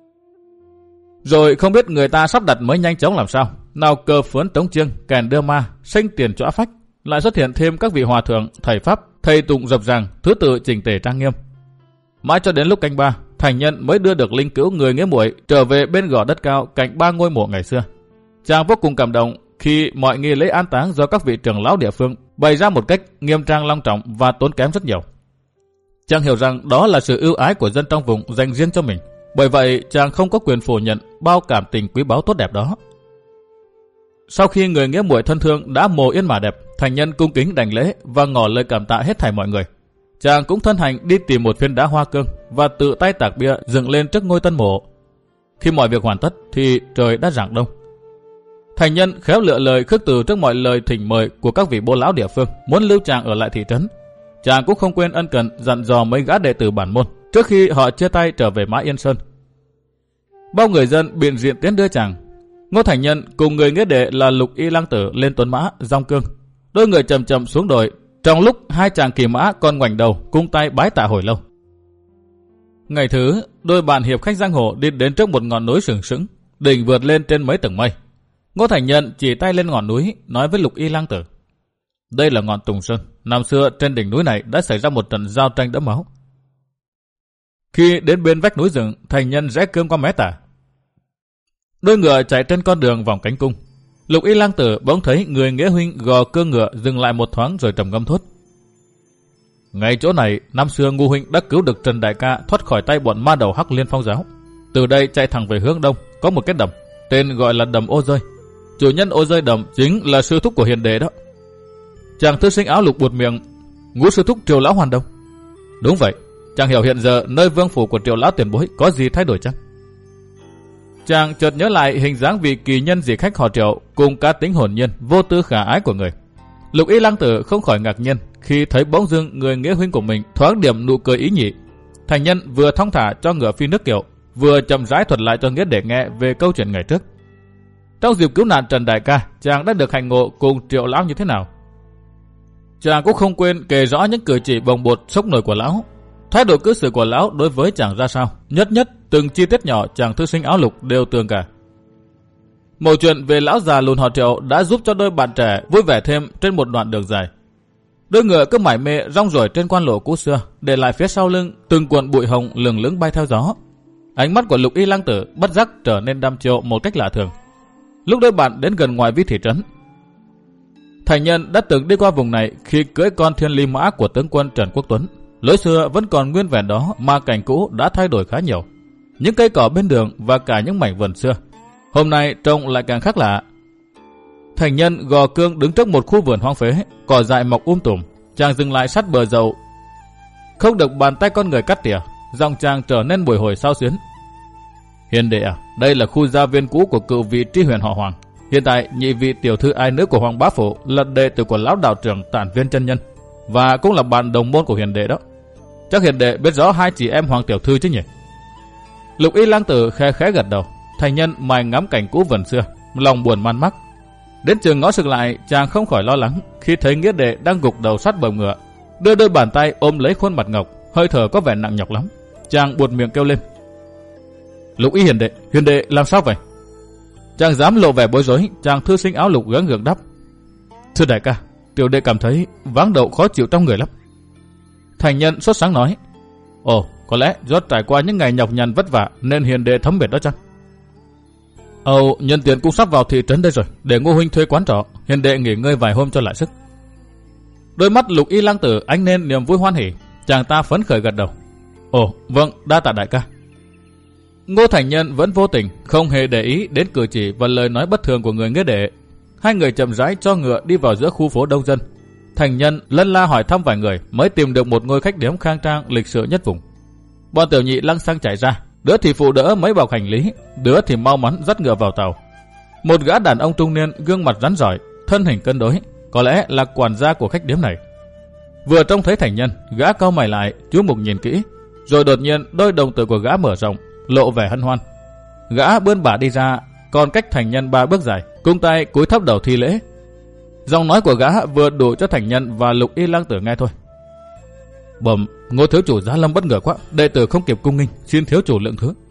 Rồi không biết người ta sắp đặt mới nhanh chóng làm sao, nào cờ phướn trống chiêng, kèn đưa ma, sinh tiền chõa phách, lại xuất hiện thêm các vị hòa thượng, thầy pháp, thầy tụng rập ràng, thứ tự chỉnh tề trang nghiêm. Mãi cho đến lúc canh ba, Thành Nhân mới đưa được linh cữu người nghĩa muội trở về bên gò đất cao cạnh ba ngôi mộ ngày xưa. Chàng vô cùng cảm động khi mọi nghi lễ an táng do các vị trưởng lão địa phương bày ra một cách nghiêm trang long trọng và tốn kém rất nhiều. Chàng hiểu rằng đó là sự ưu ái của dân trong vùng dành riêng cho mình. Bởi vậy chàng không có quyền phủ nhận bao cảm tình quý báu tốt đẹp đó. Sau khi người nghĩa muội thân thương đã mồ yên mà đẹp, Thành Nhân cung kính đảnh lễ và ngỏ lời cảm tạ hết thảy mọi người. Chàng cũng thân hành đi tìm một phiến đá hoa cương và tự tay tạc bia dựng lên trước ngôi tân mộ. Khi mọi việc hoàn tất thì trời đã rạng đông. Thành Nhân khéo lựa lời khước từ trước mọi lời thỉnh mời của các vị bô lão địa phương muốn lưu chàng ở lại thị trấn. Chàng cũng không quên ân cần dặn dò mấy gã đệ tử bản môn trước khi họ chia tay trở về Mã Yên Sơn. Bao người dân biện diện tiến đưa chàng. Ngô Thành Nhân cùng người nghĩa đệ là Lục Y Lang Tử lên tuấn mã dòng cương. Đôi người chậm chậm xuống đồi, trong lúc hai chàng kỳ mã còn ngoảnh đầu cung tay bái tạ hồi lâu. Ngày thứ, đôi bạn hiệp khách giang hồ đi đến trước một ngọn núi sừng sững, đỉnh vượt lên trên mấy tầng mây. Ngô Thành Nhân chỉ tay lên ngọn núi, nói với Lục Y Lang Tử: đây là ngọn Tùng Sơn. Năm xưa trên đỉnh núi này đã xảy ra một trận giao tranh đẫm máu. Khi đến bên vách núi rừng, Thành Nhân rẽ cương qua mé tả. Đôi ngựa chạy trên con đường vòng cánh cung. Lục Y Lang Tử bỗng thấy người nghĩa huynh gò cương ngựa dừng lại một thoáng rồi trầm ngâm thốt: ngay chỗ này, năm xưa Ngô huynh đã cứu được Trần Đại Ca thoát khỏi tay bọn ma đầu Hắc Liên Phong giáo. Từ đây chạy thẳng về hướng đông, có một cái đầm, tên gọi là đầm Ô Rơi. Chủ nhân Ô Rơi đầm chính là sư thúc của hiền đệ đó. Chàng thư sinh áo lục buột miệng: Ngũ sư thúc Triều lão Hoàn Đông? Đúng vậy. Chàng hiểu hiện giờ nơi vương phủ của Triều lão tiền bối có gì thay đổi chăng? Chàng chợt nhớ lại hình dáng vị kỳ nhân dị khách họ Triệu cùng cá tính hồn nhiên vô tư khả ái của người. Lục Y Lang Tử không khỏi ngạc nhiên khi thấy bỗng dưng người nghĩa huynh của mình thoáng điểm nụ cười ý nhị. Thành Nhân vừa thong thả cho ngựa phi nước kiệu, vừa chậm rãi thuật lại cho nghĩa để nghe về câu chuyện ngày trước. Trong dịp cứu nạn Trần Đại Ca, chàng đã được hành ngộ cùng Triệu lão như thế nào. Chàng cũng không quên kể rõ những cử chỉ bồng bột sốc nổi của lão, thái độ cư xử của lão đối với chàng ra sao, nhất nhất từng chi tiết nhỏ chàng thư sinh áo lục đều tường cả. Mẩu chuyện về lão già lùn họ Triệu đã giúp cho đôi bạn trẻ vui vẻ thêm trên một đoạn đường dài. Đôi ngựa cứ mải mê rong ruổi trên quan lộ cũ xưa, để lại phía sau lưng từng cuộn bụi hồng lừng lững bay theo gió. Ánh mắt của Lục Y Lang Tử bất giác trở nên đăm chiêu một cách lạ thường. Lúc đôi bạn đến gần ngoại vi thị trấn, Thành Nhân đã từng đi qua vùng này khi cưỡi con thiên ly mã của tướng quân Trần Quốc Tuấn. Lối xưa vẫn còn nguyên vẹn đó mà cảnh cũ đã thay đổi khá nhiều. Những cây cỏ bên đường và cả những mảnh vườn xưa hôm nay trông lại càng khác lạ. Thành Nhân gò cương đứng trước một khu vườn hoang phế, cỏ dại mọc um tùm. Chàng dừng lại sát bờ dậu, không được bàn tay con người cắt tỉa. Giọng chàng trở nên bồi hồi xao xuyến: hiền đệ à, đây là khu gia viên cũ của cựu vị tri huyền họ Hoàng. Hiện tại nhị vị tiểu thư ai nữ của Hoàng bá phủ là đệ tử của lão đạo trưởng Tản Viên chân nhân, và cũng là bạn đồng môn của hiền đệ đó. Chắc hiền đệ biết rõ hai chị em Hoàng tiểu thư chứ nhỉ? Lục Y Lang Tử khẽ khẽ gật đầu. Thành Nhân mài ngắm cảnh cũ vườn xưa, lòng buồn man mác. Đến chừng ngó sực lại, chàng không khỏi lo lắng khi thấy nghĩa đệ đang gục đầu sát bờ ngựa, đưa đôi bàn tay ôm lấy khuôn mặt ngọc, hơi thở có vẻ nặng nhọc lắm. Chàng buột miệng kêu lên: Lục Y hiền đệ, hiền đệ làm sao vậy? Chàng dám lộ vẻ bối rối, chàng thư sinh áo lục gắng gượng đáp: thưa đại ca, tiểu đệ cảm thấy váng đậu khó chịu trong người lắm. Thành Nhân sốt sáng nói: ồ, có lẽ do trải qua những ngày nhọc nhằn vất vả nên hiền đệ thấm mệt đó chăng? Âu, nhân tiện cũng sắp vào thị trấn đây rồi, để Ngô huynh thuê quán trọ, hiền đệ nghỉ ngơi vài hôm cho lại sức. Đôi mắt Lục Y lang tử ánh lên niềm vui hoan hỉ, chàng ta phấn khởi gật đầu. Ồ, vâng, đa tạ đại ca. Ngô Thành Nhân vẫn vô tình, không hề để ý đến cử chỉ và lời nói bất thường của người nghĩa đệ. Hai người chậm rãi cho ngựa đi vào giữa khu phố đông dân. Thành Nhân lân la hỏi thăm vài người mới tìm được một ngôi khách điếm khang trang lịch sự nhất vùng. Bọn tiểu nhị lăng xăng chạy ra, đứa thì phụ đỡ mấy bọc hành lý, đứa thì mau mắn dắt ngựa vào tàu. Một gã đàn ông trung niên gương mặt rắn rỏi, thân hình cân đối, có lẽ là quản gia của khách điếm này. Vừa trông thấy Thành Nhân, gã cau mày lại, chú mục nhìn kỹ, rồi đột nhiên đôi đồng tử của gã mở rộng, lộ vẻ hân hoan. Gã bươn bả đi ra, còn cách Thành Nhân ba bước dài, cung tay cúi thấp đầu thi lễ. Giọng nói của gã vừa đủ cho Thành Nhân và Lục Y lang tử nghe thôi. Bẩm, Ngô thiếu chủ giá lâm bất ngờ quá, đệ tử không kịp cung nghinh, xin thiếu chủ lượng thứ.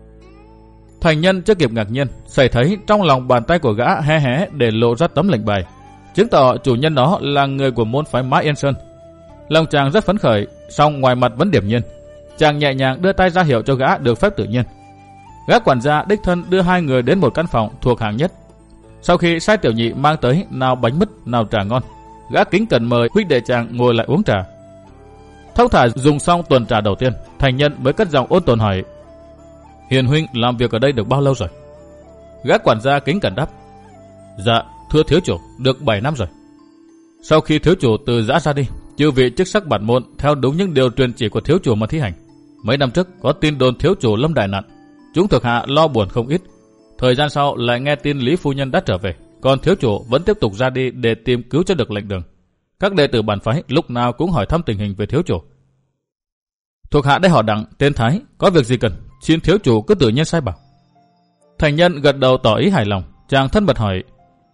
Thành Nhân chưa kịp ngạc nhiên, xảy thấy trong lòng bàn tay của gã hé hé để lộ ra tấm lệnh bài, chứng tỏ chủ nhân đó là người của môn phái Mã Yên Sơn. Lòng chàng rất phấn khởi, song ngoài mặt vẫn điềm nhiên. Chàng nhẹ nhàng đưa tay ra hiệu cho gã được phép tự nhiên. Gã quản gia đích thân đưa hai người đến một căn phòng thuộc hạng nhất. Sau khi sai tiểu nhị mang tới nào bánh mứt nào trà ngon, gã kính cẩn mời huynh đệ chàng ngồi lại uống trà. Thông thả dùng xong tuần trà đầu tiên, Thành Nhân mới cất giọng ôn tồn hỏi: Hiền huynh làm việc ở đây được bao lâu rồi? Gã quản gia kính cẩn đáp: Dạ, thưa thiếu chủ, được bảy năm rồi. Sau khi thiếu chủ từ giã ra đi, chư vị chức sắc bản môn theo đúng những điều truyền chỉ của thiếu chủ mà thi hành. Mấy năm trước có tin đồn thiếu chủ lâm đại nạn, chúng thuộc hạ lo buồn không ít. Thời gian sau lại nghe tin Lý phu nhân đã trở về, còn thiếu chủ vẫn tiếp tục ra đi để tìm cứu cho được lệnh đường. Các đệ tử bản phái lúc nào cũng hỏi thăm tình hình về thiếu chủ. Thuộc hạ đây họ Đặng, tên Thái, có việc gì cần, xin thiếu chủ cứ tự nhiên sai bảo. Thành Nhân gật đầu tỏ ý hài lòng, chàng thân mật hỏi: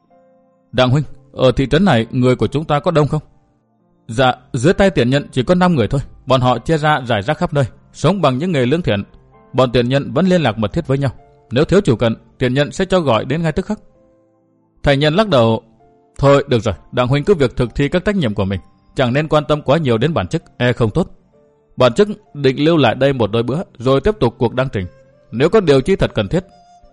Đặng huynh, ở thị trấn này người của chúng ta có đông không? Dạ, dưới tay Tiền Nhân chỉ có năm người thôi, bọn họ chia ra rải rác khắp nơi, sống bằng những nghề lương thiện. Bọn Tiền Nhân vẫn liên lạc mật thiết với nhau, nếu thiếu chủ cần, Tiền Nhân sẽ cho gọi đến ngay tức khắc. Thành Nhân lắc đầu: Thôi được rồi, Đặng huynh cứ việc thực thi các trách nhiệm của mình, chẳng nên quan tâm quá nhiều đến bản chức, e không tốt. Bản chức định lưu lại đây một đôi bữa rồi tiếp tục cuộc đăng trình. Nếu có điều chi thật cần thiết,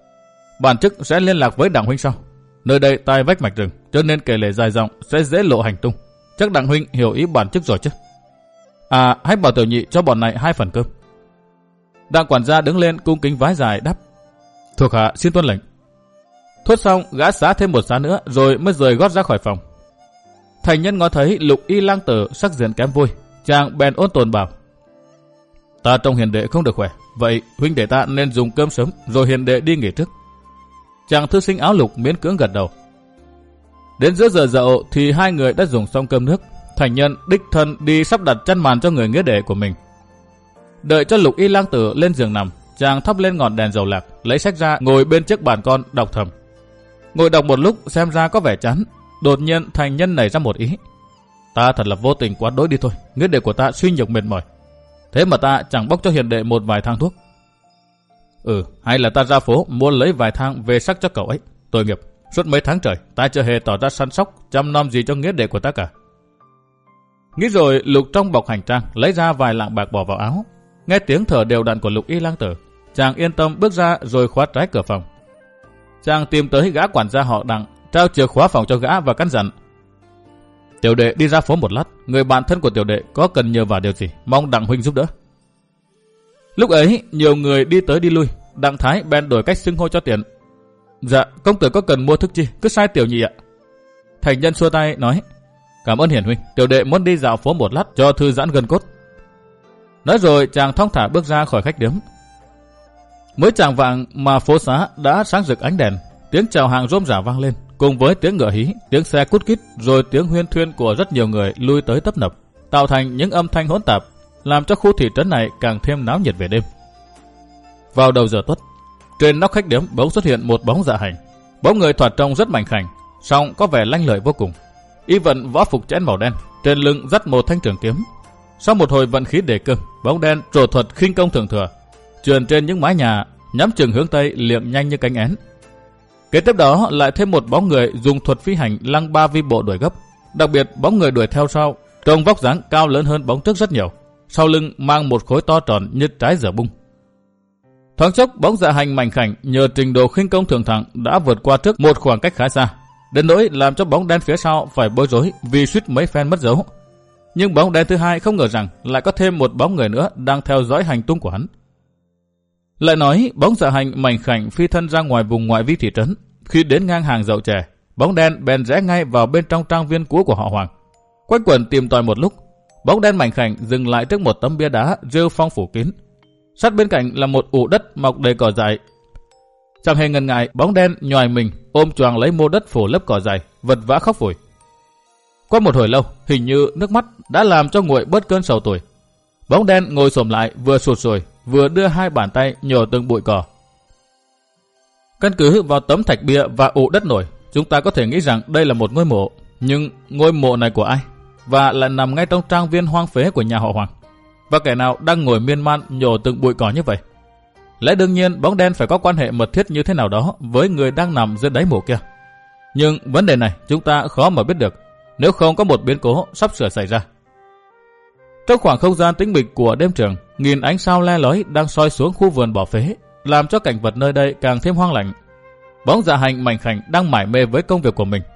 bản chức sẽ liên lạc với Đặng huynh sau. Nơi đây tai vách mạch rừng, cho nên kể lể dài dòng sẽ dễ lộ hành tung. Chắc Đặng huynh hiểu ý bản chức rồi chứ? À, hãy bảo tiểu nhị cho bọn này hai phần cơm. Đặng quản gia đứng lên cung kính vái dài đáp: Thuộc hạ xin tuân lệnh. Thốt xong, gã xá thêm một xá nữa rồi mới rời gót ra khỏi phòng. Thành Nhân ngó thấy Lục Y lang tử sắc diện kém vui, chàng bèn ôn tồn bảo: Ta trông hiền đệ không được khỏe, vậy huynh đệ ta nên dùng cơm sớm rồi hiền đệ đi nghỉ trước. Chàng thư sinh áo lục miễn cưỡng gật đầu. Đến giữa giờ dậu thì hai người đã dùng xong cơm nước. Thành Nhân đích thân đi sắp đặt chăn màn cho người nghĩa đệ của mình. Đợi cho Lục Y lang tử lên giường nằm, chàng thắp lên ngọn đèn dầu lạc, lấy sách ra ngồi bên chiếc bàn con đọc thầm. Ngồi đọc một lúc xem ra có vẻ chán, đột nhiên Thành Nhân nảy ra một ý: Ta thật là vô tình quá đối đi thôi, nghĩa đệ của ta suy nhược mệt mỏi, thế mà ta chẳng bốc cho hiền đệ một vài thang thuốc. Ừ, hay là ta ra phố mua lấy vài thang về sắc cho cậu ấy. Tội nghiệp, suốt mấy tháng trời ta chưa hề tỏ ra săn sóc chăm nom gì cho nghĩa đệ của ta cả. Nghĩ rồi lục trong bọc hành trang lấy ra vài lạng bạc bỏ vào áo. Nghe tiếng thở đều đặn của Lục Y lang tử, chàng yên tâm bước ra rồi khóa trái cửa phòng. Chàng tìm tới gã quản gia họ Đặng, trao chìa khóa phòng cho gã và căn dặn: Tiểu đệ đi ra phố một lát, người bạn thân của tiểu đệ có cần nhờ vào điều gì, mong Đặng huynh giúp đỡ. Lúc ấy nhiều người đi tới đi lui, Đặng Thái bèn đổi cách xưng hô cho tiện: Dạ, công tử có cần mua thức chi, cứ sai tiểu nhị ạ. Thành Nhân xua tay nói: Cảm ơn hiển huynh, tiểu đệ muốn đi dạo phố một lát cho thư giãn gân cốt. Nói rồi chàng thong thả bước ra khỏi khách điếm. Mới chạng vạng mà phố xá đã sáng rực ánh đèn, tiếng chào hàng rôm rả vang lên, cùng với tiếng ngựa hí, tiếng xe cút kít, rồi tiếng huyên thuyên của rất nhiều người lui tới tấp nập, tạo thành những âm thanh hỗn tạp, làm cho khu thị trấn này càng thêm náo nhiệt về đêm. Vào đầu giờ tuất, trên nóc khách điếm bỗng xuất hiện một bóng dạ hành. Bóng người thoạt trông rất mảnh khảnh, song có vẻ lanh lợi vô cùng. Y vận võ phục chẽn màu đen, trên lưng dắt một thanh trường kiếm. Sau một hồi vận khí đề cương, bóng đen trổ thuật khinh công thượng thừa, trườn trên những mái nhà, nhắm chừng hướng tây, liệng nhanh như cánh én. Kế tiếp đó lại thêm một bóng người dùng thuật phi hành lăng ba vi bộ đuổi gấp. Đặc biệt bóng người đuổi theo sau trông vóc dáng cao lớn hơn bóng trước rất nhiều, sau lưng mang một khối to tròn như trái dở bung. Thoáng chốc bóng Dạ Hành mảnh khảnh nhờ trình độ khinh công thường thẳng đã vượt qua trước một khoảng cách khá xa, đến nỗi làm cho bóng đen phía sau phải bối rối vì suýt mấy phen mất dấu. Nhưng bóng đen thứ hai không ngờ rằng lại có thêm một bóng người nữa đang theo dõi hành tung của hắn. Lại nói bóng Dạ Hành mảnh khảnh phi thân ra ngoài vùng ngoại vi thị trấn. Khi đến ngang hàng rượu chè, bóng đen bèn rẽ ngay vào bên trong trang viên cũ của họ Hoàng. Quanh quẩn tìm tòi một lúc, bóng đen mảnh khảnh dừng lại trước một tấm bia đá rêu phong phủ kín. Sát bên cạnh là một ụ đất mọc đầy cỏ dại. Chẳng hề ngần ngại, bóng đen nhoài mình ôm choàng lấy mô đất phủ lớp cỏ dại, vật vã khóc phủi. Qua một hồi lâu, hình như nước mắt đã làm cho nguội bớt cơn sầu tuổi. Bóng đen ngồi xổm lại, vừa sụt sùi, vừa đưa hai bàn tay nhổ từng bụi cỏ. Căn cứ vào tấm thạch bia và ụ đất nổi, chúng ta có thể nghĩ rằng đây là một ngôi mộ. Nhưng ngôi mộ này của ai? Và lại nằm ngay trong trang viên hoang phế của nhà họ Hoàng. Và kẻ nào đang ngồi miên man nhổ từng bụi cỏ như vậy? Lẽ đương nhiên bóng đen phải có quan hệ mật thiết như thế nào đó với người đang nằm dưới đáy mộ kia. Nhưng vấn đề này chúng ta khó mà biết được nếu không có một biến cố sắp sửa xảy ra. Trong khoảng không gian tĩnh mịch của đêm trường, nghìn ánh sao le lói đang soi xuống khu vườn bỏ phế, làm cho cảnh vật nơi đây càng thêm hoang lạnh. Bóng Dạ Hành mảnh khảnh đang mải mê với công việc của mình.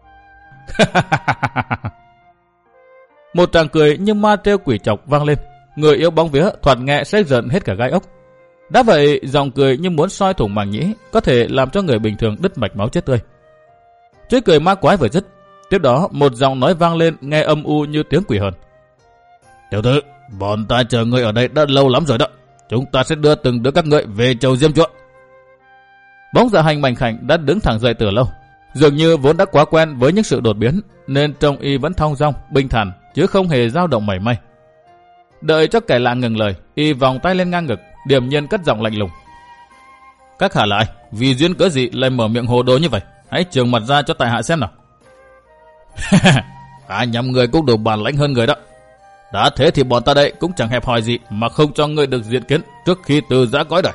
Một tràng cười như ma trêu quỷ chọc vang lên. Người yêu bóng vía thoạt nghe sẽ giận hết cả gai ốc. Đã vậy, giọng cười như muốn soi thủng màng nhĩ, có thể làm cho người bình thường đứt mạch máu chết tươi. Chuỗi cười ma quái vừa dứt, tiếp đó một giọng nói vang lên nghe âm u như tiếng quỷ hờn. Tiểu tử, bọn ta chờ ngươi ở đây đã lâu lắm rồi đó. Chúng ta sẽ đưa từng đứa các ngươi về chầu Diêm Chúa. Bóng Dạ Hành mảnh khảnh đã đứng thẳng dậy từ lâu, dường như vốn đã quá quen với những sự đột biến, nên trông y vẫn thong dong, bình thản, chứ không hề dao động mảy may. Đợi cho kẻ lạ ngừng lời, y vòng tay lên ngang ngực, điềm nhiên cất giọng lạnh lùng. Các hạ lại, vì duyên cớ gì lại mở miệng hồ đồ như vậy? Hãy trừng mặt ra cho tại hạ xem nào. À, nhắm người cũng đủ bản lãnh hơn người đó. Đã thế thì bọn ta đây cũng chẳng hẹp hòi gì mà không cho ngươi được diện kiến trước khi từ giã cõi đời.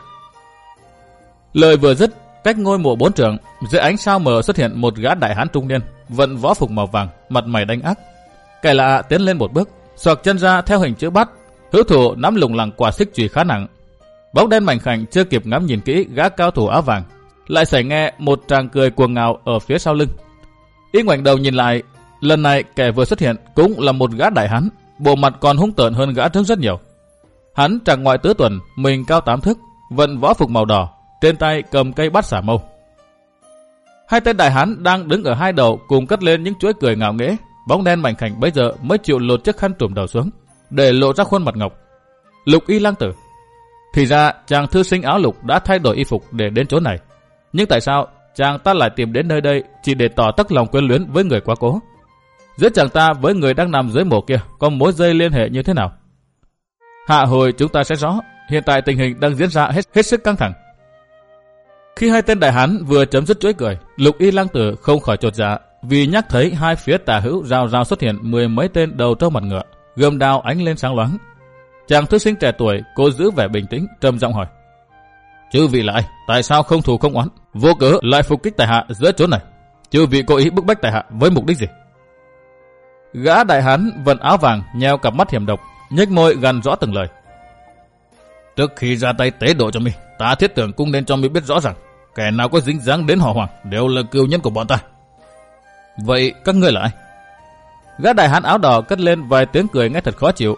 Lời vừa dứt, cách ngôi mộ bốn trượng, dưới ánh sao mờ xuất hiện một gã đại hán trung niên, vận võ phục màu vàng, mặt mày đanh ác. Kẻ lạ tiến lên một bước, xoạc chân ra theo hình chữ bát, hữu thủ nắm lủng lẳng quả xích chùy khá nặng. Bóng đen mảnh khảnh chưa kịp ngắm nhìn kỹ gã cao thủ áo vàng, lại xảy nghe một tràng cười cuồng ngạo ở phía sau lưng. Y ngoảnh đầu nhìn lại, lần này kẻ vừa xuất hiện cũng là một gã đại hán, bộ mặt còn hung tợn hơn gã trước rất nhiều. Hắn trạc ngoại tứ tuần, mình cao tám thước, vận võ phục màu đỏ, trên tay cầm cây bát xả mâu. Hai tên đại hán đang đứng ở hai đầu cùng cất lên những chuỗi cười ngạo nghễ. Bóng đen mảnh khảnh bấy giờ mới chịu lột chiếc khăn trùm đầu xuống, để lộ ra khuôn mặt ngọc. Lục Y Lang Tử. Thì ra chàng thư sinh áo lục đã thay đổi y phục để đến chỗ này. Nhưng tại sao chàng ta lại tìm đến nơi đây chỉ để tỏ tất lòng quyến luyến với người quá cố? Giữa chàng ta với người đang nằm dưới mộ kia có mối dây liên hệ như thế nào? Hạ hồi chúng ta sẽ rõ. Hiện tại tình hình đang diễn ra hết, hết sức căng thẳng. Khi hai tên đại hán vừa chấm dứt chuỗi cười, Lục Y Lang Tử không khỏi chột dạ, vì nhắc thấy hai phía tả hữu rào rào xuất hiện mười mấy tên đầu trâu mặt ngựa, gươm đao ánh lên sáng loáng. Chàng thư sinh trẻ tuổi cố giữ vẻ bình tĩnh, trầm giọng hỏi: Chư vị là ai? Tại sao không thù không oán, vô cớ lại phục kích tại hạ giữa chỗ này? Chư vị cố ý bức bách tại hạ với mục đích gì? Gã đại hán vận áo vàng nheo cặp mắt hiểm độc, nhếch môi gằn rõ từng lời. Trước khi ra tay tế độ cho mi, ta thiết tưởng cũng nên cho mi biết rõ rằng kẻ nào có dính dáng đến họ Hoàng đều là cừu nhân của bọn ta. Vậy các ngươi là ai? Gã đại hán áo đỏ cất lên vài tiếng cười nghe thật khó chịu.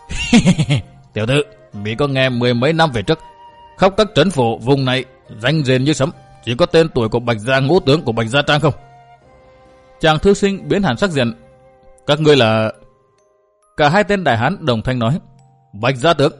Tiểu tử, mi có nghe mười mấy năm về trước, khắp các trấn phủ vùng này danh rền như sấm, chỉ có tên tuổi của Bạch Gia ngũ tướng của Bạch Gia Trang không? Chàng thư sinh biến hẳn sắc diện. Các ngươi là... Cả hai tên đại hán đồng thanh nói: Bạch Gia tướng.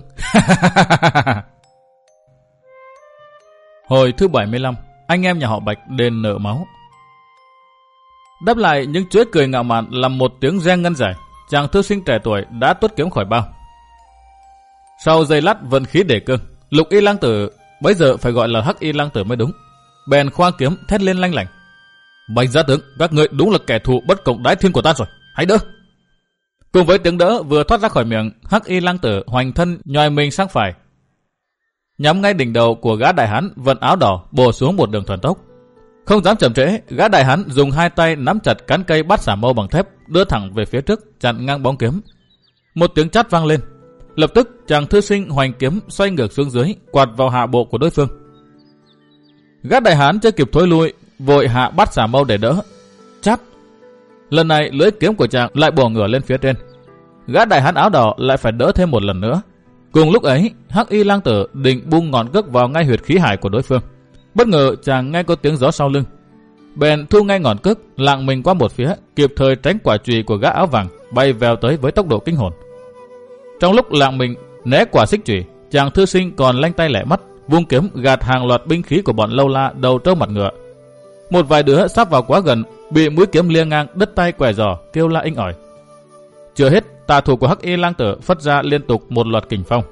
Hồi thứ bảy mươi lăm, anh em nhà họ Bạch đền nợ máu. Đáp lại những chuỗi cười ngạo mạn là một tiếng reng ngân dài. Chàng thư sinh trẻ tuổi đã tuốt kiếm khỏi bao. Sau giây lát vận khí để cương, Lục Y Lang Tử, bây giờ phải gọi là Hắc Y Lang Tử mới đúng, bèn khoa kiếm thét lên lanh lảnh: Bạch Gia tướng, các ngươi đúng là kẻ thù bất cộng đái thiên của ta rồi, hãy đỡ. Cùng với tiếng đỡ vừa thoát ra khỏi miệng, Hắc Y Lang Tử hoành thân nhoài mình sang phải, nhắm ngay đỉnh đầu của gã đại hán vận áo đỏ, bổ xuống một đường thuần tốc. Không dám chậm trễ, gã đại hán dùng hai tay nắm chặt cán cây bát xả mâu bằng thép, đưa thẳng về phía trước, chặn ngang bóng kiếm. Một tiếng chát vang lên, Lập tức chàng thư sinh hoành kiếm xoay ngược xuống dưới, quạt vào hạ bộ của đối phương. Gã đại hán chưa kịp thối lui, vội hạ bát xà mâu để đỡ. Chát! Lần này lưỡi kiếm của chàng lại bổ ngửa lên phía trên. Gã đại hán áo đỏ lại phải đỡ thêm một lần nữa. Cùng lúc ấy, Hắc Y lang tử định bung ngọn cước vào ngay huyệt khí hải của đối phương. Bất ngờ chàng nghe có tiếng gió sau lưng, bèn thu ngay ngọn cước, lạng mình qua một phía, kịp thời tránh quả chùy của gã áo vàng bay vèo tới với tốc độ kinh hồn. Trong lúc lạng mình né quả xích chùy, chàng thư sinh còn lanh tay lẹ mắt, vung kiếm gạt hàng loạt binh khí của bọn lâu la đầu trâu mặt ngựa. Một vài đứa sắp vào quá gần, bị mũi kiếm liêng ngang đứt tay què giò, kêu la inh ỏi. Chưa hết, tà thủ của Hắc Y lang tử phất ra liên tục một loạt kình phong.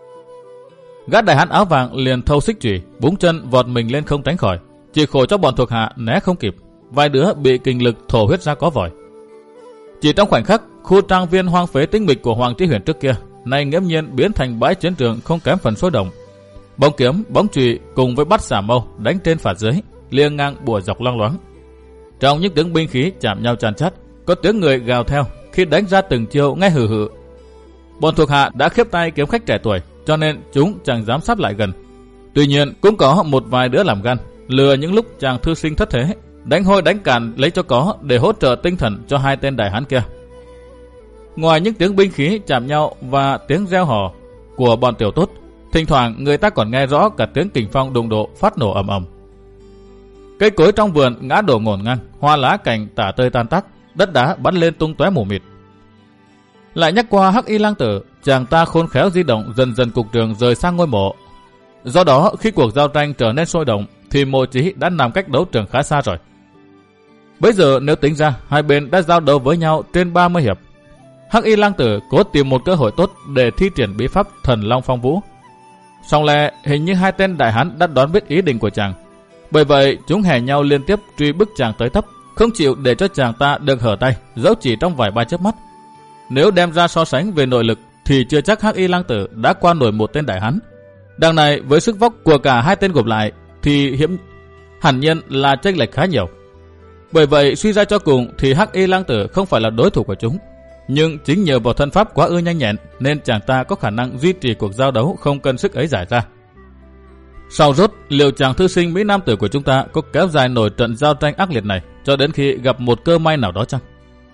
Gã đại hán áo vàng liền thâu xích chùy, búng chân vọt mình lên không tránh khỏi, chỉ khổ cho bọn thuộc hạ né không kịp, vài đứa bị kình lực thổ huyết ra có vòi. Chỉ trong khoảnh khắc, khu trang viên hoang phế tĩnh mịch của Hoàng Tri Huyền trước kia, nay nghiễm nhiên biến thành bãi chiến trường không kém phần sôi động. Bóng kiếm, bóng chùy cùng với bát xà mâu đánh trên phạt dưới, liêng ngang bùa dọc loang loáng. Trong những tiếng binh khí chạm nhau chan chát, có tiếng người gào theo khi đánh ra từng chiêu nghe hừ hừ. Bọn thuộc hạ đã khiếp tay kiếm khách trẻ tuổi, cho nên chúng chẳng dám sát lại gần. Tuy nhiên cũng có một vài đứa làm gan, lừa những lúc chàng thư sinh thất thế, đánh hôi đánh càn lấy cho có để hỗ trợ tinh thần cho hai tên đại hán kia. Ngoài những tiếng binh khí chạm nhau và tiếng reo hò của bọn tiểu tốt, thỉnh thoảng người ta còn nghe rõ cả tiếng kình phong đụng độ phát nổ ầm ầm. Cây cối trong vườn ngã đổ ngổn ngang, hoa lá cành tả tơi tan tác, đất đá bắn lên tung tóe mù mịt. Lại nhắc qua Hắc Y lang tử, chàng ta khôn khéo di động dần dần cục trường rời sang ngôi mộ. Do đó khi cuộc giao tranh trở nên sôi động thì Mộ Chí đã nằm cách đấu trường khá xa rồi. Bây giờ nếu tính ra hai bên đã giao đấu với nhau trên ba mươi hiệp. Hắc Y lang tử cố tìm một cơ hội tốt để thi triển bí pháp Thần Long Phong Vũ. Song lẽ hình như hai tên đại hán đã đoán biết ý định của chàng. Bởi vậy chúng hè nhau liên tiếp truy bức chàng tới tấp, không chịu để cho chàng ta được hở tay, dẫu chỉ trong vài ba chớp mắt. Nếu đem ra so sánh về nội lực thì chưa chắc Hắc Y lang tử đã qua nổi một tên đại hán. Đằng này với sức vóc của cả hai tên gộp lại thì hiểm hẳn nhiên là chênh lệch khá nhiều. Bởi vậy suy ra cho cùng thì Hắc Y lang tử không phải là đối thủ của chúng. Nhưng chính nhờ vào thân pháp quá ư nhanh nhẹn nên chàng ta có khả năng duy trì cuộc giao đấu không cần sức ấy giải ra. Sau rốt, liệu chàng thư sinh Mỹ Nam tử của chúng ta có kéo dài nổi trận giao tranh ác liệt này cho đến khi gặp một cơ may nào đó chăng?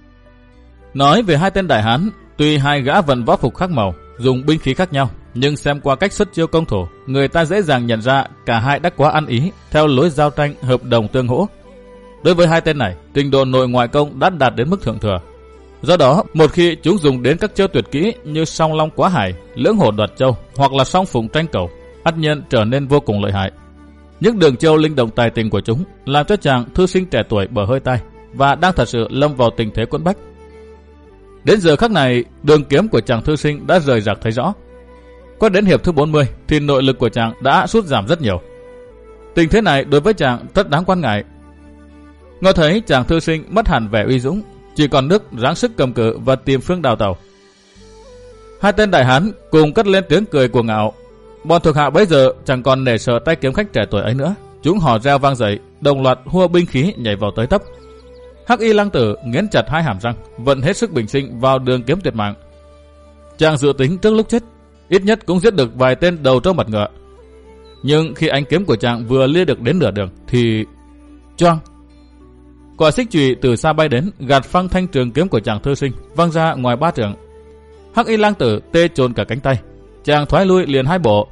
Nói về hai tên đại hán, tuy hai gã vận võ phục khác màu, dùng binh khí khác nhau, nhưng xem qua cách xuất chiêu công thủ, người ta dễ dàng nhận ra cả hai đã quá ăn ý theo lối giao tranh hợp đồng tương hỗ. Đối với hai tên này, trình độ nội ngoại công đã đạt đến mức thượng thừa. Do đó, một khi chúng dùng đến các chiêu tuyệt kỹ như song long quá hải, lưỡng hổ đoạt châu hoặc là song phụng tranh cầu, ắt nhiên trở nên vô cùng lợi hại. Những đường chiêu linh động tài tình của chúng làm cho chàng thư sinh trẻ tuổi bở hơi tai và đang thật sự lâm vào tình thế quẫn bách. Đến giờ khắc này, đường kiếm của chàng thư sinh đã rời rạc thấy rõ. Qua đến hiệp thứ bốn mươi thì nội lực của chàng đã sút giảm rất nhiều. Tình thế này đối với chàng rất đáng quan ngại. Ngó thấy chàng thư sinh mất hẳn vẻ uy dũng, chỉ còn nước ráng sức cầm cự và tìm phương đào tẩu. Hai tên đại hán cùng cất lên tiếng cười cuồng ngạo. Bọn thuộc hạ bấy giờ chẳng còn nể sợ tay kiếm khách trẻ tuổi ấy nữa. Chúng hò reo vang dậy, đồng loạt hua binh khí nhảy vào tới tấp. Hắc Y lang tử nghiến chặt hai hàm răng, vận hết sức bình sinh vào đường kiếm tuyệt mạng. Chàng dự tính trước lúc chết, ít nhất cũng giết được vài tên đầu trâu mặt ngựa. Nhưng khi ánh kiếm của chàng vừa lia được đến nửa đường thì choang, quả xích chùy từ xa bay đến, gạt phăng thanh trường kiếm của chàng thư sinh văng ra ngoài ba trượng. Hắc Y lang tử tê chồn cả cánh tay, chàng thoái lui liền hai bộ.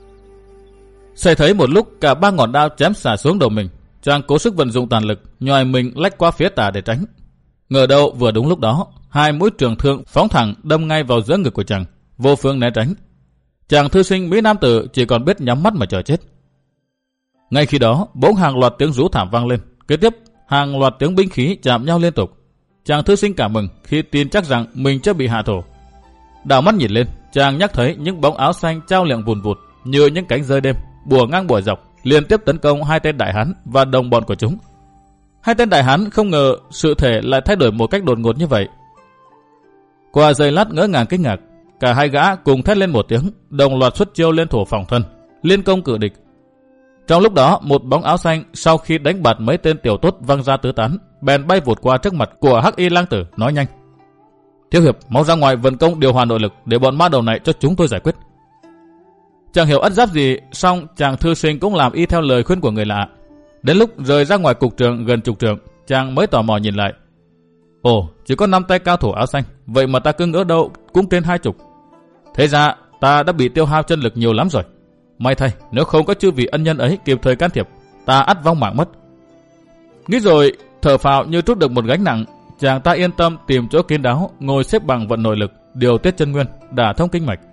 Xảy thấy một lúc cả ba ngọn đao chém xả xuống đầu mình, chàng cố sức vận dụng toàn lực, nhòi mình lách qua phía tả để tránh. Ngờ đâu vừa đúng lúc đó, hai mũi trường thương phóng thẳng đâm ngay vào giữa ngực của chàng, vô phương né tránh. Chàng thư sinh Mỹ Nam tử chỉ còn biết nhắm mắt mà chờ chết. Ngay khi đó, bỗng hàng loạt tiếng rú thảm vang lên, kế tiếp hàng loạt tiếng binh khí chạm nhau liên tục. Chàng thư sinh cảm mừng khi tin chắc rằng mình chưa bị hạ thổ. Đảo mắt nhìn lên, chàng nhắc thấy những bóng áo xanh trao liệng vùn vụt như những cánh rơi đêm, bùa ngang bùa dọc, liên tiếp tấn công hai tên đại hán và đồng bọn của chúng. Hai tên đại hán không ngờ sự thể lại thay đổi một cách đột ngột như vậy. Qua giây lát ngỡ ngàng kinh ngạc, cả hai gã cùng thét lên một tiếng, đồng loạt xuất chiêu lên thủ phòng thân, liên công cự địch. Trong lúc đó, một bóng áo xanh sau khi đánh bạt mấy tên tiểu tốt văng ra tứ tán, bèn bay vụt qua trước mặt của Hắc Y lang tử, nói nhanh: Thiếu hiệp mau ra ngoài vận công điều hòa nội lực để bọn ma đầu này cho chúng tôi giải quyết. Chẳng hiểu ắt giáp gì, song chàng thư sinh cũng làm y theo lời khuyên của người lạ. Đến lúc rời ra ngoài cục trường gần chục trượng, chàng mới tò mò nhìn lại. Ồ, chỉ có năm tay cao thủ áo xanh, vậy mà ta cứ ngỡ đâu cũng trên hai chục. Thế ra ta đã bị tiêu hao chân lực nhiều lắm rồi. May thay, nếu không có chư vị ân nhân ấy kịp thời can thiệp, ta ắt vong mạng mất. Nghĩ rồi, thở phào như trút được một gánh nặng, chàng ta yên tâm tìm chỗ kín đáo, ngồi xếp bằng vận nội lực, điều tiết chân nguyên, đả thông kinh mạch.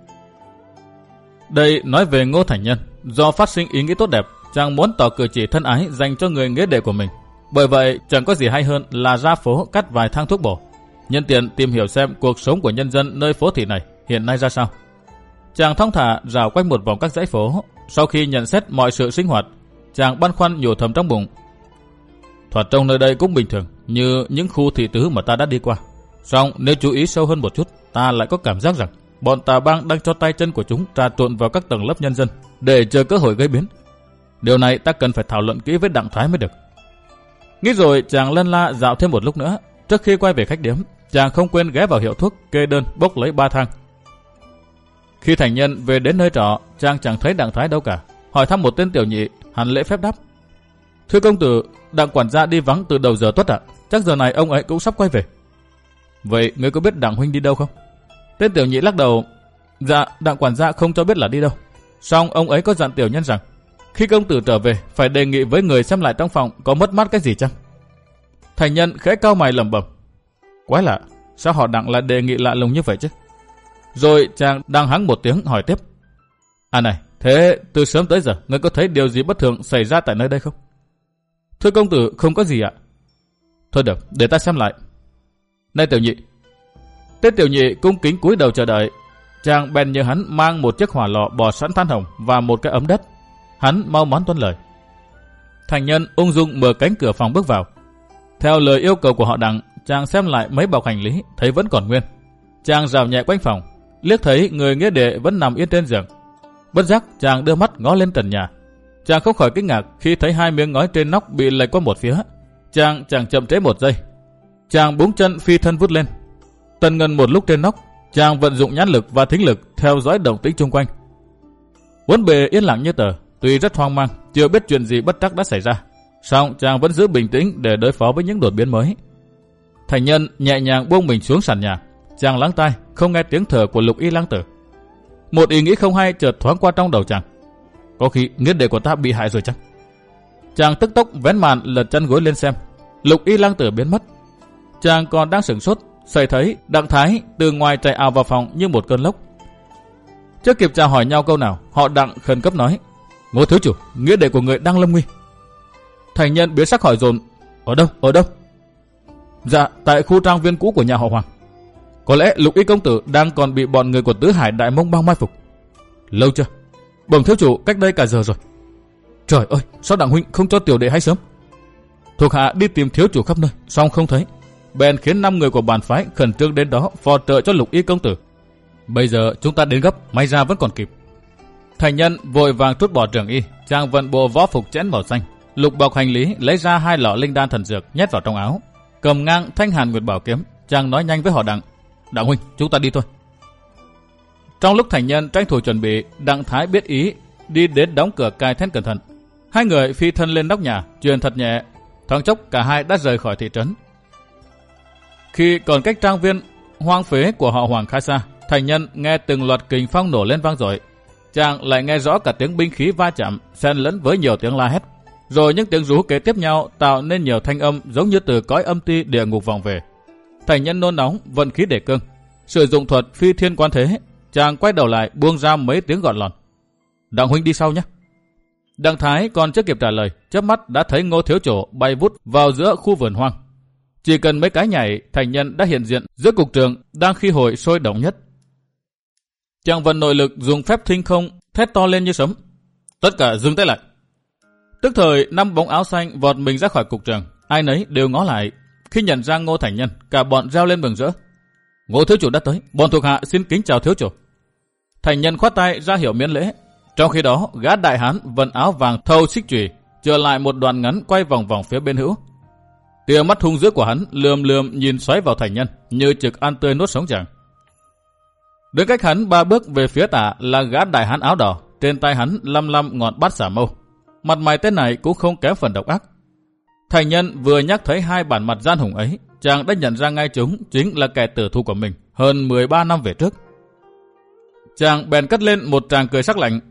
Đây nói về Ngô Thành Nhân, do phát sinh ý nghĩ tốt đẹp, chàng muốn tỏ cử chỉ thân ái dành cho người nghĩa đệ của mình. Bởi vậy chẳng có gì hay hơn là ra phố cắt vài thang thuốc bổ, nhân tiện tìm hiểu xem cuộc sống của nhân dân nơi phố thị này hiện nay ra sao. Chàng thong thả rảo quanh một vòng các dãy phố. Sau khi nhận xét mọi sự sinh hoạt, chàng băn khoăn nhủ thầm trong bụng. Thoạt trông nơi đây cũng bình thường như những khu thị tứ mà ta đã đi qua. Song nếu chú ý sâu hơn một chút, ta lại có cảm giác rằng bọn tà bang đang cho tay chân của chúng trà trộn vào các tầng lớp nhân dân để chờ cơ hội gây biến. Điều này ta cần phải thảo luận kỹ với Đặng Thái mới được. Nghĩ rồi chàng lân la dạo thêm một lúc nữa. Trước khi quay về khách điếm, chàng không quên ghé vào hiệu thuốc kê đơn bốc lấy ba thang. Khi Thành Nhân về đến nơi trọ, chàng chẳng thấy Đặng Thái đâu cả. Hỏi thăm một tên tiểu nhị, hắn lễ phép đáp: Thưa công tử, Đặng quản gia đi vắng từ đầu giờ tuất ạ. Chắc giờ này ông ấy cũng sắp quay về. Vậy ngươi có biết Đặng huynh đi đâu không? Tên tiểu nhị lắc đầu: Dạ, Đặng quản gia không cho biết là đi đâu. Song ông ấy có dặn tiểu nhân rằng khi công tử trở về phải đề nghị với người xem lại trong phòng có mất mát cái gì chăng? Thành Nhân khẽ cau mày lẩm bẩm: Quái lạ, sao họ Đặng lại đề nghị lạ lùng như vậy chứ? Rồi chàng đang hắng một tiếng hỏi tiếp: À này, thế từ sớm tới giờ ngươi có thấy điều gì bất thường xảy ra tại nơi đây không? Thưa công tử, không có gì ạ. Thôi được, để ta xem lại. Này tiểu nhị. Tên tiểu nhị cung kính cúi đầu chờ đợi. Chàng bèn nhờ hắn mang một chiếc hỏa lò bò sẵn than hồng và một cái ấm đất. Hắn mau mắn tuân lời. Thành Nhân ung dung mở cánh cửa phòng bước vào. Theo lời yêu cầu của họ Đặng, chàng xem lại mấy bọc hành lý thấy vẫn còn nguyên. Chàng rào nhẹ quanh phòng, liếc thấy người nghĩa đệ vẫn nằm yên trên giường. Bất giác chàng đưa mắt ngó lên trần nhà. Chàng không khỏi kinh ngạc khi thấy hai miếng ngói trên nóc bị lệch qua một phía. Chàng chẳng chậm trễ một giây, chàng búng chân phi thân vút lên. Tần ngần một lúc trên nóc, chàng vận dụng nhãn lực và thính lực theo dõi động tĩnh xung quanh. Bốn bề yên lặng như tờ, tuy rất hoang mang, chưa biết chuyện gì bất trắc đã xảy ra, song chàng vẫn giữ bình tĩnh để đối phó với những đột biến mới. Thành Nhân nhẹ nhàng buông mình xuống sàn nhà. Chàng lắng tai không nghe tiếng thở của Lục Y Lang Tử. Một ý nghĩ không hay chợt thoáng qua trong đầu chàng. Có khi nghĩa đệ của ta bị hại rồi chăng? Chàng tức tốc vén màn lật chân gối lên xem. Lục Y Lang Tử biến mất. Chàng còn đang sửng sốt, sợi thấy Đặng Thái từ ngoài chạy ào vào phòng như một cơn lốc. Chưa kịp chào hỏi nhau câu nào, họ Đặng khẩn cấp nói: Ngô thiếu chủ, nghĩa đệ của người đang lâm nguy. Thành Nhân biến sắc hỏi dồn: Ở đâu? Ở đâu? Dạ, tại khu trang viên cũ của nhà họ Hoàng. Có lẽ Lục Y công tử đang còn bị bọn người của Tứ Hải Đại Mông bao mai phục. Lâu chưa? Bẩm thiếu chủ, cách đây cả giờ rồi. Trời ơi, sao Đặng huynh không cho tiểu đệ hay sớm? Thuộc hạ đi tìm thiếu chủ khắp nơi, song không thấy. Bèn khiến năm người của bản phái khẩn trương đến đó phò trợ cho Lục Y công tử. Bây giờ chúng ta đến gấp, may ra vẫn còn kịp. Thành Nhân vội vàng trút bỏ trường y, chàng vận bộ võ phục chẽn màu xanh, lục bọc hành lý lấy ra hai lọ linh đan thần dược nhét vào trong áo, cầm ngang thanh hàn nguyệt bảo kiếm. Chàng nói nhanh với họ Đặng: Đặng huynh, chúng ta đi thôi. Trong lúc Thành Nhân tranh thủ chuẩn bị, Đặng Thái biết ý đi đến đóng cửa cài then cẩn thận. Hai người phi thân lên nóc nhà, truyền thật nhẹ. Thoáng chốc cả hai đã rời khỏi thị trấn. Khi còn cách trang viên hoang phế của họ Hoàng khá xa, Thành Nhân nghe từng loạt kình phong nổ lên vang dội. Chàng lại nghe rõ cả tiếng binh khí va chạm xen lẫn với nhiều tiếng la hét, rồi những tiếng rú kế tiếp nhau tạo nên nhiều thanh âm giống như từ cõi âm ti địa ngục vọng về. Thành Nhân nôn nóng vận khí để cương, sử dụng thuật phi thiên quan thế. Chàng quay đầu lại buông ra mấy tiếng gọn lòn: Đặng huynh đi sau nhé. Đặng Thái còn chưa kịp trả lời, chớp mắt đã thấy Ngô thiếu chủ bay vút vào giữa khu vườn hoang. Chỉ cần mấy cái nhảy, Thành Nhân đã hiện diện giữa cục trường đang khi hồi sôi động nhất. Chàng vận nội lực dùng phép thinh không, thét to lên như sấm: Tất cả dừng tay lại. Tức thời năm bóng áo xanh vọt mình ra khỏi cục trường, ai nấy đều ngó lại. Khi nhận ra Ngô Thành Nhân, cả bọn reo lên mừng rỡ: Ngô thiếu chủ đã tới, bọn thuộc hạ xin kính chào thiếu chủ. Thành Nhân khoát tay ra hiệu miễn lễ. Trong khi đó, gã đại hán vận áo vàng thâu xích chùy trở lại một đoạn ngắn quay vòng vòng phía bên hữu. Tia mắt hung dữ của hắn lườm lườm nhìn xoáy vào thành nhân, như trực ăn tươi nuốt sống chàng. Đứng cách hắn ba bước về phía tả là gã đại hán áo đỏ, trên tay hắn lăm lăm ngọn bát xả mâu. Mặt mày tên này cũng không kém phần độc ác. Thành nhân vừa nhắc thấy hai bản mặt gian hùng ấy, chàng đã nhận ra ngay chúng chính là kẻ tử thù của mình hơn mười ba năm về trước. Chàng bèn cất lên một tràng cười sắc lạnh.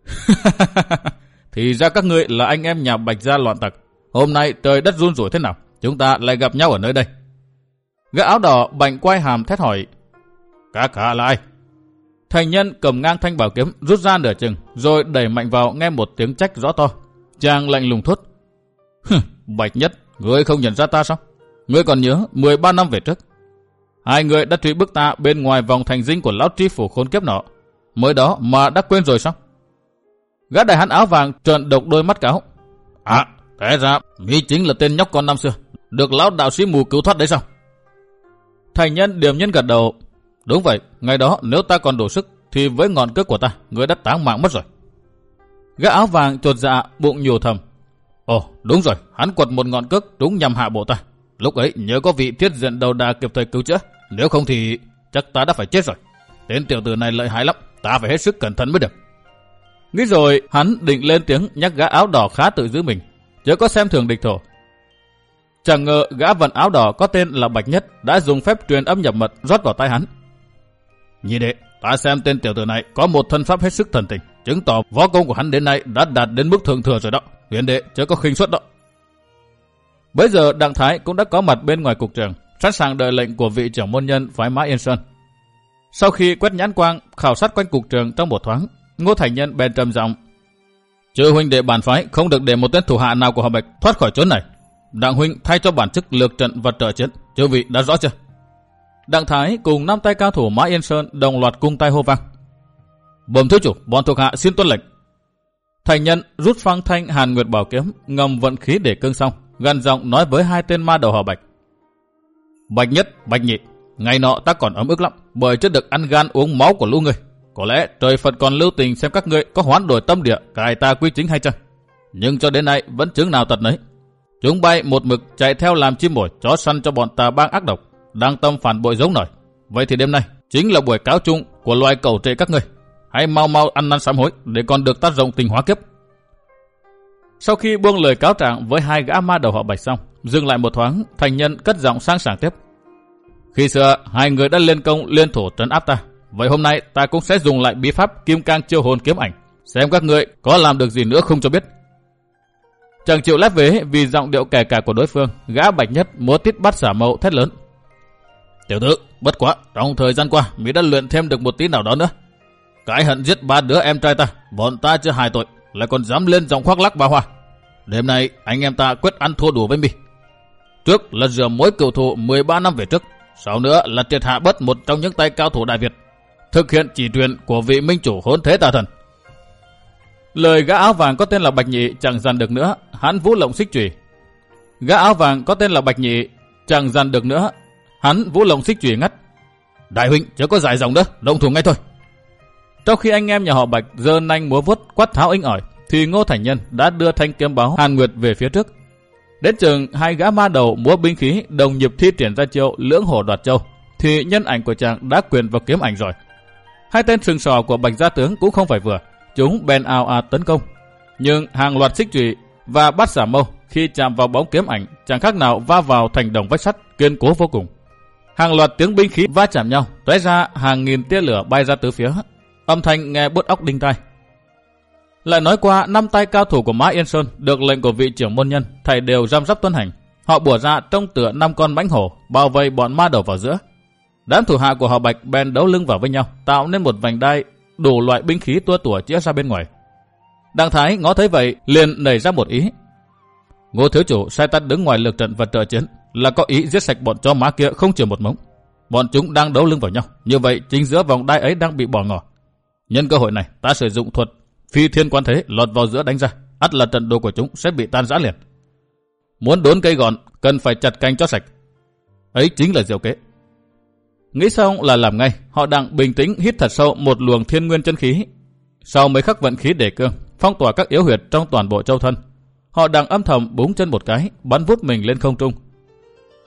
Thì ra các ngươi là anh em nhà Bạch gia loạn tặc. Hôm nay trời đất run rủi thế nào, chúng ta lại gặp nhau ở nơi đây. Gã áo đỏ bành quay hàm thét hỏi. Các hạ là ai? Thành nhân cầm ngang thanh bảo kiếm rút ra nửa chừng, rồi đẩy mạnh vào nghe một tiếng trách rõ to. Chàng lạnh lùng thốt. Bạch Nhất, ngươi không nhận ra ta sao? Ngươi còn nhớ mười ba năm về trước, hai người đã truy bức ta bên ngoài vòng thành dinh của lão tri phủ khốn kiếp nọ. Mới đó mà đã quên rồi sao? Gã đại hán áo vàng trợn độc đôi mắt cáo. À, thế ra mi chính là tên nhóc con năm xưa, được lão đạo sĩ mù cứu thoát đấy sao? Thành nhân điềm nhiên gật đầu. Đúng vậy, ngày đó nếu ta còn đủ sức thì với ngọn cước của ta, ngươi đã táng mạng mất rồi. Gã áo vàng chột dạ bụng nhủ thầm. Ồ, đúng rồi, hắn quật một ngọn cước đúng nhằm hạ bộ ta. Lúc ấy nhớ có vị thiết diện đầu đà kịp thời cứu chữa, nếu không thì chắc ta đã phải chết rồi. Tên tiểu tử này lợi hại lắm, ta phải hết sức cẩn thận mới được. Nghĩ rồi, hắn định lên tiếng nhắc gã áo đỏ khá tự giữ mình, chớ có xem thường địch thổ. Chẳng ngờ gã vận áo đỏ có tên là Bạch Nhất đã dùng phép truyền âm nhập mật rót vào tai hắn. Nhị đệ, ta xem tên tiểu tử này có một thân pháp hết sức thần tình, chứng tỏ võ công của hắn đến nay đã đạt đến mức thượng thừa rồi đó. Huyền đệ chớ có khinh suất đó. Bấy giờ Đặng Thái cũng đã có mặt bên ngoài cục trường, sẵn sàng đợi lệnh của vị trưởng môn nhân phái Mã Yên Sơn. Sau khi quét nhãn quang khảo sát quanh cục trường trong một thoáng, Ngô Thành Nhân bèn trầm giọng. Chư huynh đệ bản phái không được để một tên thủ hạ nào của họ Bạch thoát khỏi chốn này. Đặng huynh thay cho bản chức lược trận và trợ chiến, chư vị đã rõ chưa? Đặng Thái cùng năm tay cao thủ Mã Yên Sơn đồng loạt cung tay hô vang. Bẩm thiếu chủ, bọn thuộc hạ xin tuân lệnh. Thành Nhân rút phăng thanh Hàn Nguyệt bảo kiếm, ngầm vận khí để cương xong, gằn giọng nói với hai tên ma đầu họ Bạch. Bạch Nhất, Bạch Nhị, ngày nọ ta còn ấm ức lắm, bởi chưa được ăn gan uống máu của lũ ngươi. Có lẽ trời Phật còn lưu tình xem các ngươi có hoán đổi tâm địa, cải ta quy chính hay chăng? Nhưng cho đến nay vẫn chứng nào tật nấy. Chúng bay một mực chạy theo làm chim mồi, chó săn cho bọn tà bang ác độc, đang tâm phản bội giống nổi. Vậy thì đêm nay chính là buổi cáo chung của loài cẩu trệ các ngươi. Hãy mau mau ăn năn sám hối để còn được tác dụng tình hóa kiếp. Sau khi buông lời cáo trạng với hai gã ma đầu họ Bạch xong, dừng lại một thoáng, Thành Nhân cất giọng sang sảng tiếp. Khi xưa hai người đã liên công liên thủ trấn áp ta, vậy hôm nay ta cũng sẽ dùng lại bí pháp Kim Cang Chiêu Hồn Kiếm Ảnh, xem các ngươi có làm được gì nữa không cho biết. Chẳng chịu lép vế vì giọng điệu kẻ cả của đối phương, gã Bạch Nhất múa tít bát xả mâu thét lớn. Tiểu tử, bất quá, trong thời gian qua mỹ đã luyện thêm được một tí nào đó nữa. Cái hận giết ba đứa em trai ta, bọn ta chưa hài tội, lại còn dám lên giọng khoác lác ba hoa. Đêm nay anh em ta quyết ăn thua đủ với mi. Trước là rửa mối cựu thù mười ba năm về trước, sau nữa là triệt hạ bớt một trong những tay cao thủ Đại Việt, thực hiện chỉ truyền của vị minh chủ hỗn thế tà thần. Lời gã áo vàng có tên là Bạch Nhị chẳng dằn được nữa, hắn vũ lộng xích chùy. Gã áo vàng có tên là Bạch Nhị chẳng dằn được nữa, hắn vũ lộng xích chùy ngắt. Đại huynh chớ có dài dòng nữa, động thủ ngay thôi. Trong khi anh em nhà họ Bạch giơ nanh múa vuốt quát tháo inh ỏi, thì Ngô Thành Nhân đã đưa thanh kiếm báo Hàn Nguyệt về phía trước. Đến chừng hai gã ma đầu múa binh khí đồng nhịp thi triển ra chiêu lưỡng hổ đoạt châu, thì nhân ảnh của chàng đã quyền vào kiếm ảnh rồi. Hai tên sừng sò của Bạch gia tướng cũng không phải vừa, chúng bèn ào ạt tấn công. Nhưng hàng loạt xích chùy và bát xả mâu khi chạm vào bóng kiếm ảnh chẳng khác nào va vào thành đồng vách sắt kiên cố vô cùng. Hàng loạt tiếng binh khí va chạm nhau, tóe ra hàng nghìn tia lửa bay ra tứ phía, âm thanh nghe buốt óc đinh tai. Lại nói qua, năm tay cao thủ của Mã Yên Sơn được lệnh của vị trưởng môn nhân, thảy đều răm rắp tuân hành. Họ bủa ra trông tựa năm con mãnh hổ bao vây bọn ma đầu vào giữa. Đám thủ hạ của họ Bạch bèn đấu lưng vào với nhau, tạo nên một vành đai đủ loại binh khí tua tủa chĩa ra bên ngoài. Đặng Thái ngó thấy vậy liền nảy ra một ý. Ngô thiếu chủ sai ta đứng ngoài lược trận và trợ chiến là có ý giết sạch bọn chó má kia không chừa một mống. Bọn chúng đang đấu lưng vào nhau, như vậy chính giữa vòng đai ấy đang bị bỏ ngỏ. Nhân cơ hội này ta sử dụng thuật phi thiên quan thế lọt vào giữa đánh ra, ắt là trận đồ của chúng sẽ bị tan rã liền. Muốn đốn cây gọn cần phải chặt cành cho sạch, ấy chính là diệu kế. Nghĩ xong là làm ngay. Họ Đặng bình tĩnh hít thật sâu một luồng thiên nguyên chân khí, sau mấy khắc vận khí đề cương phong tỏa các yếu huyệt trong toàn bộ châu thân. Họ Đặng âm thầm búng chân một cái, bắn vút mình lên không trung,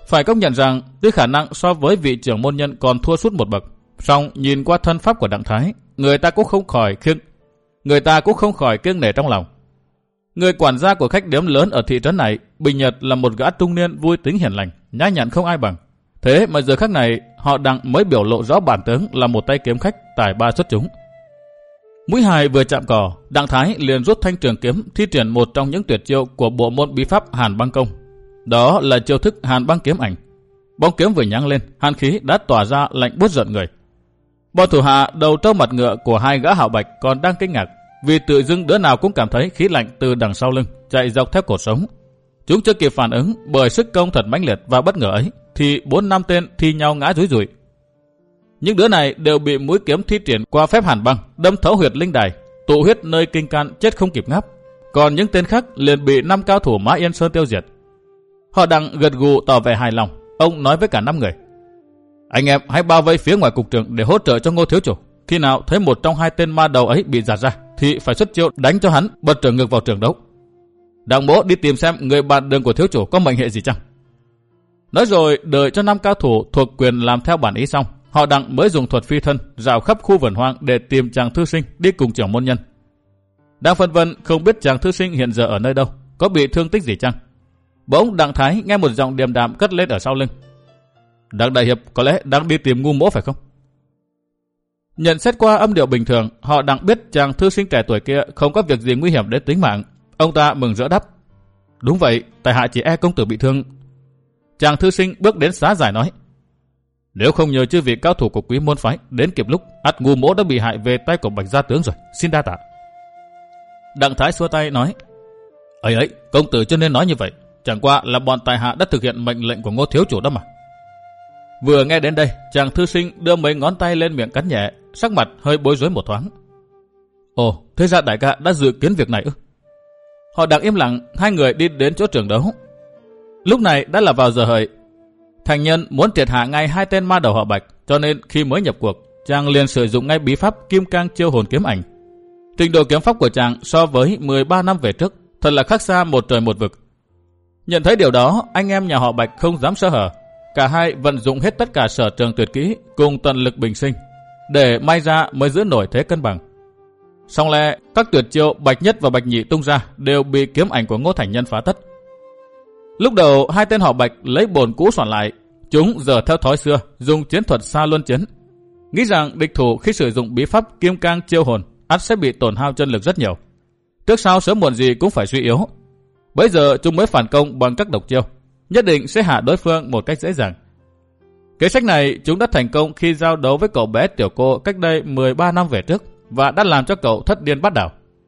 Phải công nhận rằng tuy khả năng so với vị trưởng môn nhân còn thua sút một bậc, song nhìn qua thân pháp của Đặng Thái, người ta cũng không khỏi kiêng, người ta cũng không khỏi kiêng nể trong lòng. Người quản gia của khách điếm lớn ở thị trấn này, bình nhật là một gã trung niên vui tính hiền lành, nhã nhặn không ai bằng. Thế mà giờ khắc này, họ Đặng mới biểu lộ rõ bản tướng là một tay kiếm khách tài ba xuất chúng. Mũi hài vừa chạm cỏ, Đặng Thái liền rút thanh trường kiếm thi triển một trong những tuyệt chiêu của bộ môn bí pháp Hàn Băng Công. Đó là chiêu thức Hàn Băng Kiếm Ảnh. Bóng kiếm vừa nhăng lên, hàn khí đã tỏa ra lạnh buốt rợn người. Bọn thủ hạ đầu trâu mặt ngựa của hai gã hạo bạch còn đang kinh ngạc, vì tự dưng đứa nào cũng cảm thấy khí lạnh từ đằng sau lưng chạy dọc theo cột sống. Chúng chưa kịp phản ứng bởi sức công thật mãnh liệt và bất ngờ ấy, thì bốn năm tên thi nhau ngã rúi rủi. Những đứa này đều bị mũi kiếm thi triển qua phép Hàn Băng đâm thấu huyệt linh đài, tụ huyết nơi kinh can chết không kịp ngáp. Còn những tên khác liền bị năm cao thủ Mã Yên Sơn tiêu diệt. Họ Đặng gật gù tỏ vẻ hài lòng. Ông nói với cả năm người: anh em hãy bao vây phía ngoài cục trưởng để hỗ trợ cho Ngô thiếu chủ. Khi nào thấy một trong hai tên ma đầu ấy bị giạt ra, thì phải xuất chiêu đánh cho hắn bật trở ngược vào trường đấu. Đặng bố đi tìm xem người bạn đường của thiếu chủ có mệnh hệ gì chăng. Nói rồi đợi cho năm cao thủ thuộc quyền làm theo bản ý xong, họ Đặng mới dùng thuật phi thân dạo khắp khu vườn hoang để tìm chàng thư sinh đi cùng trưởng môn nhân. Đang phân vân không biết chàng thư sinh hiện giờ ở nơi đâu, có bị thương tích gì chăng. Bỗng Đặng Thái nghe một giọng điềm đạm cất lên ở sau lưng: Đặng đại hiệp có lẽ đang đi tìm Ngu Mỗ phải không? Nhận xét qua âm điệu bình thường, họ Đặng biết chàng thư sinh trẻ tuổi kia không có việc gì nguy hiểm đến tính mạng. Ông ta mừng rỡ đáp: đúng vậy, tại hạ chỉ e công tử bị thương. Chàng thư sinh bước đến xá giải nói: nếu không nhờ chư vị cao thủ của Quý môn phái đến kịp lúc, ắt Ngu Mỗ đã bị hại về tay của Bạch gia tướng rồi, xin đa tạ. Đặng Thái xua tay nói: ấy ấy, công tử chưa nên nói như vậy, chẳng qua là bọn tại hạ đã thực hiện mệnh lệnh của Ngô thiếu chủ đó mà. Vừa nghe đến đây, chàng thư sinh đưa mấy ngón tay lên miệng cắn nhẹ, sắc mặt hơi bối rối một thoáng. Ồ, thế ra đại ca đã dự kiến việc này ư? Họ Đặng im lặng, hai người đi đến chỗ trường đấu. Lúc này đã là vào giờ hợi. Thành nhân muốn triệt hạ ngay hai tên ma đầu họ Bạch, cho nên khi mới nhập cuộc, chàng liền sử dụng ngay bí pháp Kim Cang Chiêu Hồn Kiếm Ảnh. Trình độ kiếm pháp của chàng so với mười ba năm về trước thật là khác xa một trời một vực. Nhận thấy điều đó, anh em nhà họ Bạch không dám sơ hở. Cả hai vận dụng hết tất cả sở trường tuyệt kỹ cùng tận lực bình sinh, để may ra mới giữ nổi thế cân bằng. Song lẽ các tuyệt chiêu Bạch Nhất và Bạch Nhị tung ra đều bị kiếm ảnh của Ngô Thành Nhân phá tất. Lúc đầu hai tên họ Bạch lấy bồn cũ soạn lại, chúng giờ theo thói xưa dùng chiến thuật xa luân chiến, nghĩ rằng địch thủ khi sử dụng bí pháp Kim Cang Chiêu Hồn ắt sẽ bị tổn hao chân lực rất nhiều, trước sau sớm muộn gì cũng phải suy yếu. Bây giờ chúng mới phản công bằng các độc chiêu, nhất định sẽ hạ đối phương một cách dễ dàng. Kế sách này chúng đã thành công khi giao đấu với cậu bé Tiểu Cô cách đây mười ba năm về trước, và đã làm cho cậu thất điên bát đảo.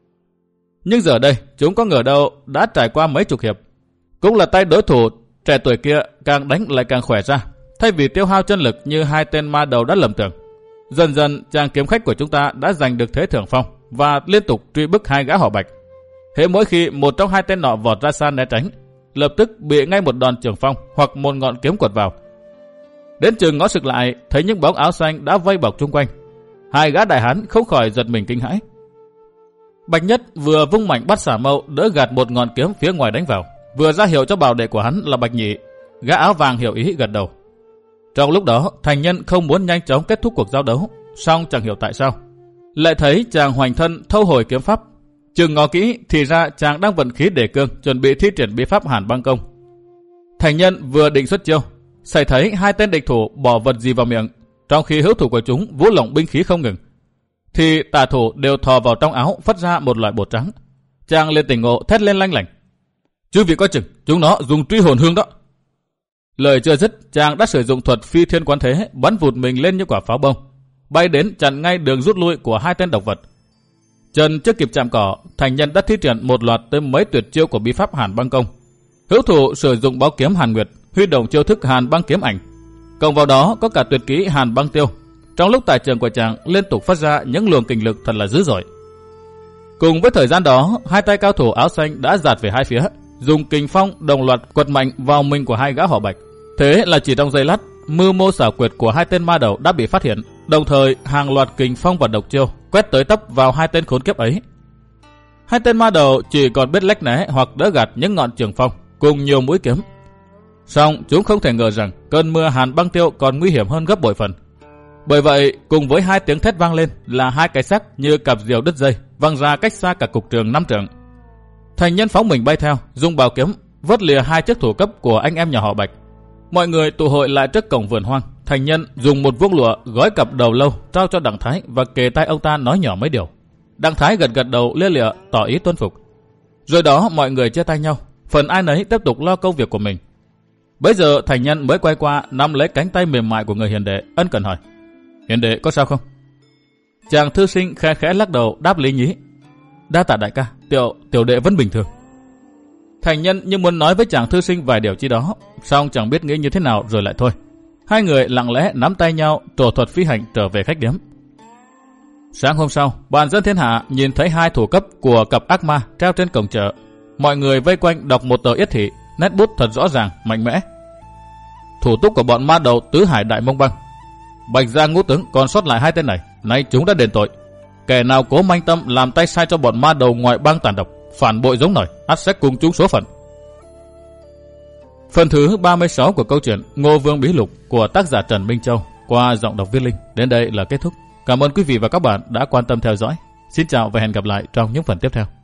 Nhưng giờ đây chúng có ngờ đâu đã trải qua mấy chục hiệp, cũng là tay đối thủ trẻ tuổi kia càng đánh lại càng khỏe ra, thay vì tiêu hao chân lực như hai tên ma đầu đã lầm tưởng. Dần dần chàng kiếm khách của chúng ta đã giành được thế thượng phong và liên tục truy bức hai gã họ Bạch. Hễ mỗi khi một trong hai tên nọ vọt ra xa né tránh, lập tức bị ngay một đòn trường phong hoặc một ngọn kiếm quật vào. Đến chừng ngó sực lại, thấy những bóng áo xanh đã vây bọc chung quanh. Hai gã đại hán không khỏi giật mình kinh hãi. Bạch Nhất vừa vung mạnh bắt xả mâu đỡ gạt một ngọn kiếm phía ngoài đánh vào, vừa ra hiệu cho bảo đệ của hắn là Bạch Nhị. Gã áo vàng hiểu ý gật đầu. Trong lúc đó, Thành Nhân không muốn nhanh chóng kết thúc cuộc giao đấu, song chẳng hiểu tại sao lại thấy chàng hoành thân thâu hồi kiếm pháp. Chừng ngó kỹ thì ra chàng đang vận khí đề cương, chuẩn bị thi triển bí pháp Hàn Băng Công. Thành Nhân vừa định xuất chiêu, xảy thấy hai tên địch thủ bỏ vật gì vào miệng, trong khi hữu thủ của chúng vũ lộng binh khí không ngừng, thì tà thủ đều thò vào trong áo phất ra một loại bột trắng. Chàng liền tỉnh ngộ thét lên lanh lảnh: chư vị coi chừng, chúng nó dùng truy hồn hương đó. Lời chưa dứt, chàng đã sử dụng thuật phi thiên quán thế, bắn vụt mình lên như quả pháo bông, bay đến chặn ngay đường rút lui của hai tên độc vật. Chân chưa kịp chạm cỏ, Thành Nhân đã thi triển một loạt tới mấy tuyệt chiêu của bí pháp Hàn Băng Công. Hữu thủ sử dụng báo kiếm Hàn Nguyệt, huy động chiêu thức Hàn Băng Kiếm Ảnh, cộng vào đó có cả tuyệt kỹ Hàn Băng Tiêu. Trong lúc tài trường của chàng liên tục phát ra những luồng kình lực thật là dữ dội. Cùng với thời gian đó, hai tay cao thủ áo xanh đã dạt về hai phía, dùng kình phong đồng loạt quật mạnh vào mình của hai gã họ Bạch. Thế là chỉ trong giây lát, mưu mô xảo quyệt của hai tên ma đầu đã bị phát hiện, đồng thời hàng loạt kình phong và độc chiêu quét tới tấp vào hai tên khốn kiếp ấy. Hai tên ma đầu chỉ còn biết lách né hoặc đỡ gạt những ngọn trường phong cùng nhiều mũi kiếm. Song chúng không thể ngờ rằng cơn mưa hàn băng tiêu còn nguy hiểm hơn gấp bội phần. Bởi vậy, cùng với hai tiếng thét vang lên là hai cái xác như cặp diều đứt dây văng ra cách xa cả cục trường năm trượng. Thành Nhân phóng mình bay theo, dùng bảo kiếm vớt lìa hai chiếc thủ cấp của anh em nhà họ Bạch. Mọi người tụ hội lại trước cổng vườn hoang. Thành Nhân dùng một vuông lụa gói cặp đầu lâu trao cho Đặng Thái và kề tai ông ta nói nhỏ mấy điều. Đặng Thái gật gật đầu lia lịa tỏ ý tuân phục. Rồi đó mọi người chia tay nhau, phần ai nấy tiếp tục lo công việc của mình. Bấy giờ Thành Nhân mới quay qua nắm lấy cánh tay mềm mại của người hiền đệ, ân cần hỏi: "Hiền đệ có sao không?" Chàng thư sinh khẽ khẽ lắc đầu đáp lý nhí: "Đa tạ đại ca, tiểu tiểu đệ vẫn bình thường." Thành Nhân như muốn nói với chàng thư sinh vài điều chi đó, song chẳng biết nghĩ như thế nào rồi lại thôi. Hai người lặng lẽ nắm tay nhau trổ thuật phi hành trở về khách điếm. Sáng hôm sau, bàn dân thiên hạ nhìn thấy hai thủ cấp của cặp ác ma treo trên cổng chợ. Mọi người vây quanh đọc một tờ yết thị, nét bút thật rõ ràng, mạnh mẽ. Thủ túc của bọn ma đầu tứ hải đại mông băng. Bạch gia ngũ tướng còn sót lại hai tên này, nay chúng đã đền tội. Kẻ nào cố manh tâm làm tay sai cho bọn ma đầu ngoại bang tàn độc, phản bội giống nổi, ắt sẽ cùng chúng số phận. Phần thứ ba mươi sáu của câu chuyện Ngô Vương Bí Lục của tác giả Trần Minh Châu qua giọng đọc Viết Linh đến đây là kết thúc. Cảm ơn quý vị và các bạn đã quan tâm theo dõi. Xin chào và hẹn gặp lại trong những phần tiếp theo.